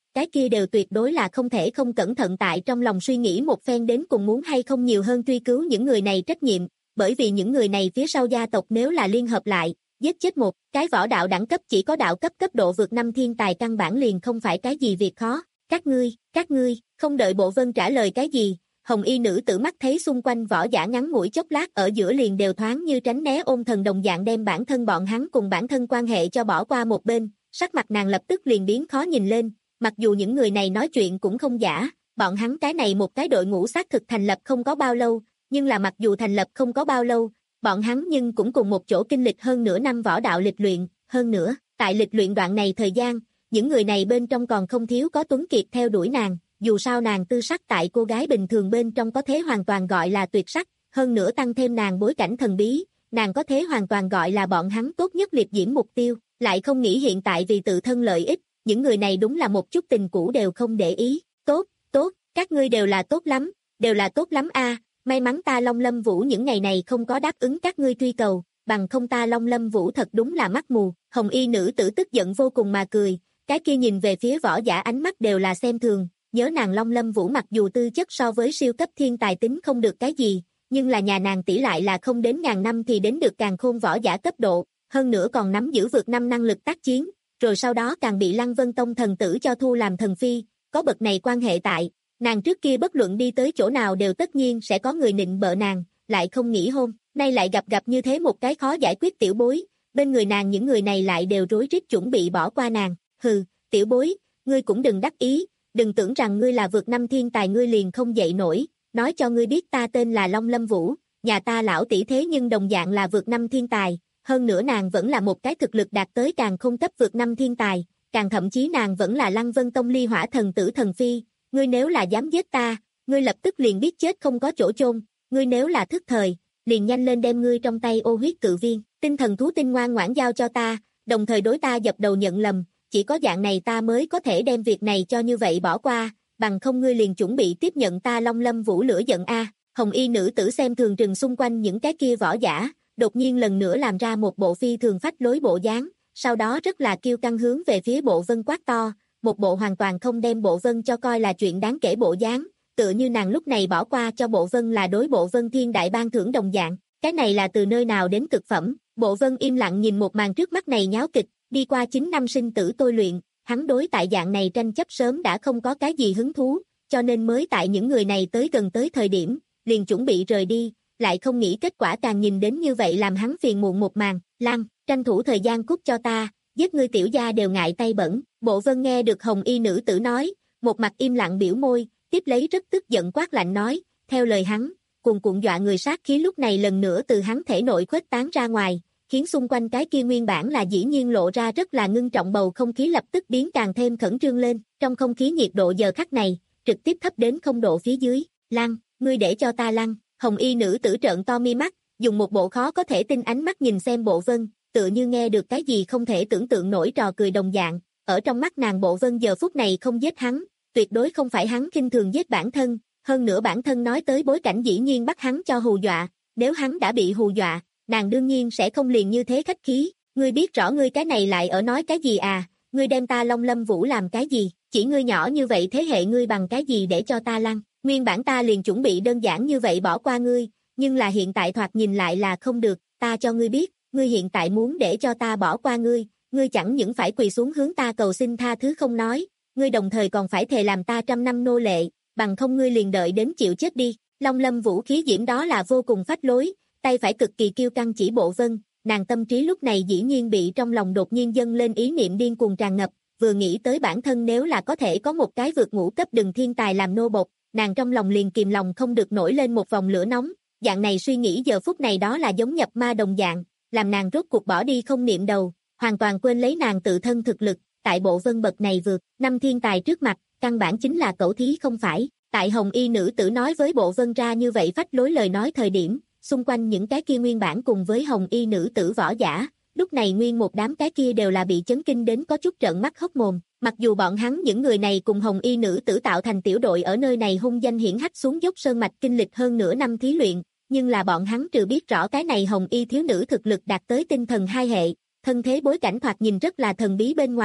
cái kia đều tuyệt đối là không thể không cẩn thận tại trong lòng suy nghĩ một phen đến cùng muốn hay không nhiều hơn truy cứu những người này trách nhiệm, bởi vì những người này phía sau gia tộc nếu là liên hợp lại, giết chết một cái võ đạo đẳng cấp chỉ có đạo cấp cấp độ vượt năm thiên tài căn bản liền không phải cái gì việc khó. Các ngươi, các ngươi, không đợi Bộ Vân trả lời cái gì, hồng y nữ tử mắt thấy xung quanh võ giả ngắn ngủi chốc lát ở giữa liền đều thoáng như tránh né ôn thần đồng dạng đem bản thân bọn hắn cùng bản thân quan hệ cho bỏ qua một bên, sắc mặt nàng lập tức liền biến khó nhìn lên, mặc dù những người này nói chuyện cũng không giả, bọn hắn cái này một cái đội ngũ xác thực thành lập không có bao lâu, nhưng là mặc dù thành lập không có bao lâu, bọn hắn nhưng cũng cùng một chỗ kinh lịch hơn nửa năm võ đạo lịch luyện, hơn nữa, tại lịch luyện đoạn này thời gian, những người này bên trong còn không thiếu có Tuấn Kiệt theo đuổi nàng, dù sao nàng tư sắc tại cô gái bình thường bên trong có thế hoàn toàn gọi là tuyệt sắc, hơn nữa tăng thêm nàng bối cảnh thần bí, nàng có thế hoàn toàn gọi là bọn hắn tốt nhất liệt diễm mục tiêu, lại không nghĩ hiện tại vì tự thân lợi ích, những người này đúng là một chút tình cũ đều không để ý, tốt, tốt, các ngươi đều là tốt lắm, đều là tốt lắm a. May mắn ta Long Lâm Vũ những ngày này không có đáp ứng các ngươi truy cầu, bằng không ta Long Lâm Vũ thật đúng là mắt mù, hồng y nữ tử tức giận vô cùng mà cười, cái kia nhìn về phía võ giả ánh mắt đều là xem thường, nhớ nàng Long Lâm Vũ mặc dù tư chất so với siêu cấp thiên tài tính không được cái gì, nhưng là nhà nàng tỷ lại là không đến ngàn năm thì đến được càn khôn võ giả cấp độ, hơn nữa còn nắm giữ vượt năm năng lực tác chiến, rồi sau đó càng bị Lăng Vân Tông thần tử cho thu làm thần phi, có bậc này quan hệ tại. Nàng trước kia bất luận đi tới chỗ nào đều tất nhiên sẽ có người nịnh bợ nàng, lại không nghĩ hôm nay lại gặp gặp như thế một cái khó giải quyết tiểu bối, bên người nàng những người này lại đều rối rít chuẩn bị bỏ qua nàng, hừ, tiểu bối, ngươi cũng đừng đắc ý, đừng tưởng rằng ngươi là vượt năm thiên tài ngươi liền không dậy nổi, nói cho ngươi biết ta tên là Long Lâm Vũ, nhà ta lão tỷ thế nhưng đồng dạng là vượt năm thiên tài, hơn nữa nàng vẫn là một cái thực lực đạt tới càng không cấp vượt năm thiên tài, càng thậm chí nàng vẫn là Lăng Vân Tông ly hỏa thần tử thần phi. Ngươi nếu là dám giết ta, ngươi lập tức liền biết chết không có chỗ chôn, ngươi nếu là thức thời, liền nhanh lên đem ngươi trong tay ô huyết cự viên, tinh thần thú tinh ngoan ngoãn giao cho ta, đồng thời đối ta dập đầu nhận lầm, chỉ có dạng này ta mới có thể đem việc này cho như vậy bỏ qua, bằng không ngươi liền chuẩn bị tiếp nhận ta Long Lâm Vũ lửa giận a. Hồng y nữ tử xem thường trừng xung quanh những cái kia võ giả, đột nhiên lần nữa làm ra một bộ phi thường phách lối bộ dáng, sau đó rất là kiêu căng hướng về phía Bộ Vân quát to. Một bộ hoàn toàn không đem Bộ Vân cho coi là chuyện đáng kể bộ dáng, tựa như nàng lúc này bỏ qua cho Bộ Vân là đối Bộ Vân thiên đại ban thưởng đồng dạng, cái này là từ nơi nào đến cực phẩm. Bộ Vân im lặng nhìn một màn trước mắt này nháo kịch, đi qua chín năm sinh tử tôi luyện, hắn đối tại dạng này tranh chấp sớm đã không có cái gì hứng thú, cho nên mới tại những người này tới gần tới thời điểm, liền chuẩn bị rời đi, lại không nghĩ kết quả càng nhìn đến như vậy làm hắn phiền muộn một màn, Lan, tranh thủ thời gian cút cho ta. Giết ngươi tiểu gia đều ngại tay bẩn, Bộ Vân nghe được hồng y nữ tử nói, một mặt im lặng biểu môi, tiếp lấy rất tức giận quát lạnh nói, theo lời hắn, cuồn cuộn dọa người sát khí lúc này lần nữa từ hắn thể nội khuếch tán ra ngoài, khiến xung quanh cái kia nguyên bản là dĩ nhiên lộ ra rất là ngưng trọng bầu không khí lập tức biến càng thêm khẩn trương lên, trong không khí nhiệt độ giờ khắc này, trực tiếp thấp đến không độ phía dưới, Lăng, ngươi để cho ta lăn, hồng y nữ tử trợn to mi mắt, dùng một bộ khó có thể tin ánh mắt nhìn xem Bộ Vân, tựa như nghe được cái gì không thể tưởng tượng nổi trò cười đồng dạng, ở trong mắt nàng Bộ Vân giờ phút này không giết hắn, tuyệt đối không phải hắn khinh thường giết bản thân, hơn nữa bản thân nói tới bối cảnh dĩ nhiên bắt hắn cho hù dọa, nếu hắn đã bị hù dọa, nàng đương nhiên sẽ không liền như thế khách khí, ngươi biết rõ ngươi cái này lại ở nói cái gì à, ngươi đem ta Long Lâm Vũ làm cái gì, chỉ ngươi nhỏ như vậy thế hệ ngươi bằng cái gì để cho ta lăn, nguyên bản ta liền chuẩn bị đơn giản như vậy bỏ qua ngươi, nhưng là hiện tại thoạt nhìn lại là không được, ta cho ngươi biết. Ngươi hiện tại muốn để cho ta bỏ qua ngươi, ngươi chẳng những phải quỳ xuống hướng ta cầu xin tha thứ không nói, ngươi đồng thời còn phải thề làm ta trăm năm nô lệ, bằng không ngươi liền đợi đến chịu chết đi. Long Lâm Vũ khí diễm đó là vô cùng phách lối, tay phải cực kỳ kiêu căng chỉ Bộ Vân, nàng tâm trí lúc này dĩ nhiên bị trong lòng đột nhiên dâng lên ý niệm điên cuồng tràn ngập, vừa nghĩ tới bản thân nếu là có thể có một cái vượt ngũ cấp đừng thiên tài làm nô bộc, nàng trong lòng liền kìm lòng không được nổi lên một vòng lửa nóng, dạng này suy nghĩ giờ phút này đó là giống nhập ma đồng dạng, làm nàng rốt cuộc bỏ đi không niệm đầu, hoàn toàn quên lấy nàng tự thân thực lực, tại Bộ Vân bậc này vượt năm thiên tài trước mặt, căn bản chính là cẩu thí không phải. Tại hồng y nữ tử nói với Bộ Vân ra như vậy phách lối lời nói thời điểm, xung quanh những cái kia nguyên bản cùng với hồng y nữ tử võ giả, lúc này nguyên một đám cái kia đều là bị chấn kinh đến có chút trợn mắt hốc mồm, mặc dù bọn hắn những người này cùng hồng y nữ tử tạo thành tiểu đội ở nơi này hung danh hiển hách xuống dốc sơn mạch kinh lịch hơn nửa năm thí luyện, nhưng là bọn hắn trừ biết rõ cái này hồng y thiếu nữ thực lực đạt tới tinh thần hai hệ, thân thế bối cảnh thoạt nhìn rất là thần bí bên ngoài,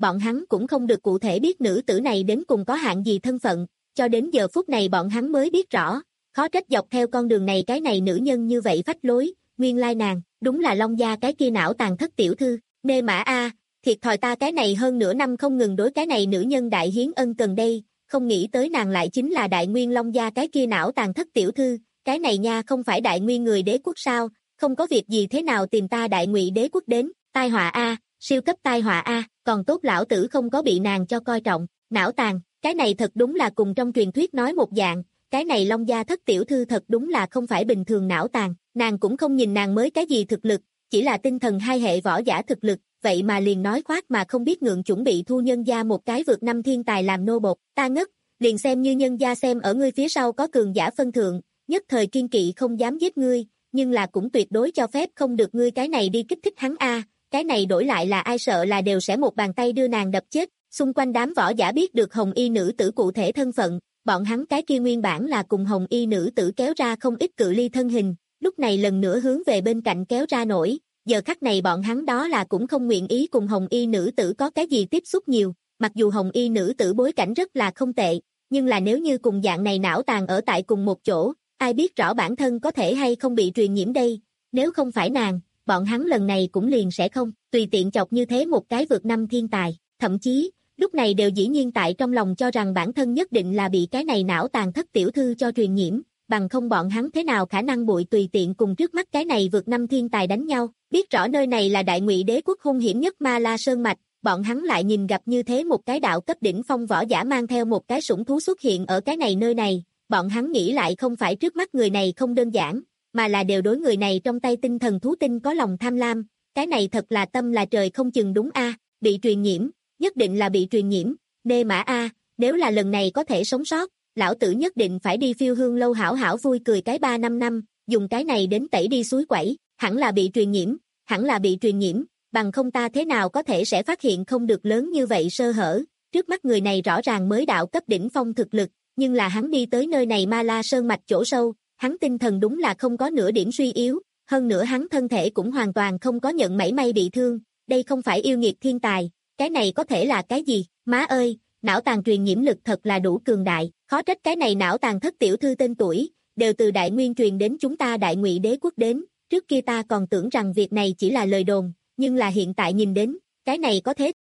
bọn hắn cũng không được cụ thể biết nữ tử này đến cùng có hạng gì thân phận, cho đến giờ phút này bọn hắn mới biết rõ, khó trách dọc theo con đường này cái này nữ nhân như vậy phách lối, nguyên lai nàng, đúng là Long gia cái kia não tàn thất tiểu thư, nê mã a, thiệt thòi ta cái này hơn nửa năm không ngừng đối cái này nữ nhân đại hiến ân cần đây, không nghĩ tới nàng lại chính là đại nguyên Long gia cái kia não tàn thất tiểu thư, cái này nha không phải đại nguyên người đế quốc sao, không có việc gì thế nào tìm ta đại ngụy đế quốc đến, tai họa a, siêu cấp tai họa a, còn tốt lão tử không có bị nàng cho coi trọng, não tàn, cái này thật đúng là cùng trong truyền thuyết nói một dạng, cái này Long gia thất tiểu thư thật đúng là không phải bình thường não tàn, nàng cũng không nhìn nàng mới cái gì thực lực, chỉ là tinh thần hai hệ võ giả thực lực, vậy mà liền nói khoác mà không biết ngượng chuẩn bị thu nhân gia một cái vượt năm thiên tài làm nô bộc, ta ngất, liền xem như nhân gia xem ở ngươi phía sau có cường giả phân thượng, nhất thời kiên kỵ không dám giết ngươi, nhưng là cũng tuyệt đối cho phép không được ngươi cái này đi kích thích hắn a, cái này đổi lại là ai sợ là đều sẽ một bàn tay đưa nàng đập chết, xung quanh đám võ giả biết được hồng y nữ tử cụ thể thân phận, bọn hắn cái kia nguyên bản là cùng hồng y nữ tử kéo ra không ít cự ly thân hình, lúc này lần nữa hướng về bên cạnh kéo ra nổi, giờ khắc này bọn hắn đó là cũng không nguyện ý cùng hồng y nữ tử có cái gì tiếp xúc nhiều, mặc dù hồng y nữ tử bối cảnh rất là không tệ, nhưng là nếu như cùng dạng này não tàn ở tại cùng một chỗ, ai biết rõ bản thân có thể hay không bị truyền nhiễm đây, nếu không phải nàng, bọn hắn lần này cũng liền sẽ không, tùy tiện chọc như thế một cái vượt năm thiên tài, thậm chí, lúc này đều dĩ nhiên tại trong lòng cho rằng bản thân nhất định là bị cái này não tàn thất tiểu thư cho truyền nhiễm, bằng không bọn hắn thế nào khả năng bụi tùy tiện cùng trước mắt cái này vượt năm thiên tài đánh nhau, biết rõ nơi này là đại ngụy đế quốc hung hiểm nhất Ma La Sơn Mạch, bọn hắn lại nhìn gặp như thế một cái đạo cấp đỉnh phong võ giả mang theo một cái sủng thú xuất hiện ở cái này nơi này, bọn hắn nghĩ lại không phải trước mắt người này không đơn giản, mà là đều đối người này trong tay tinh thần thú tinh có lòng tham lam, cái này thật là tâm là trời không chừng đúng a, bị truyền nhiễm, nhất định là bị truyền nhiễm, nê mã a, nếu là lần này có thể sống sót, lão tử nhất định phải đi phiêu hương lâu hảo hảo vui cười cái ba năm năm, dùng cái này đến tẩy đi suối quẩy, hẳn là bị truyền nhiễm, hẳn là bị truyền nhiễm, bằng không ta thế nào có thể sẽ phát hiện không được lớn như vậy sơ hở, trước mắt người này rõ ràng mới đạo cấp đỉnh phong thực lực, nhưng là hắn đi tới nơi này Ma La Sơn Mạch chỗ sâu, hắn tinh thần đúng là không có nửa điểm suy yếu, hơn nữa hắn thân thể cũng hoàn toàn không có nhận mảy may bị thương, đây không phải yêu nghiệt thiên tài, cái này có thể là cái gì, má ơi, não tàn truyền nhiễm lực thật là đủ cường đại, khó trách cái này não tàn thất tiểu thư tên tuổi, đều từ đại nguyên truyền đến chúng ta đại ngụy đế quốc đến, trước kia ta còn tưởng rằng việc này chỉ là lời đồn, nhưng là hiện tại nhìn đến, cái này có thế.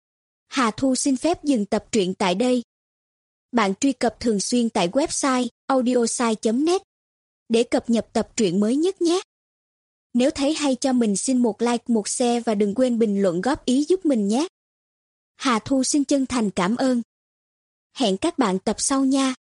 Hà Thu xin phép dừng tập truyện tại đây. Bạn truy cập thường xuyên tại website audiosai chấm net để cập nhật tập truyện mới nhất nhé. Nếu thấy hay cho mình xin một like, một share và đừng quên bình luận góp ý giúp mình nhé. Hà Thu xin chân thành cảm ơn. Hẹn các bạn tập sau nha.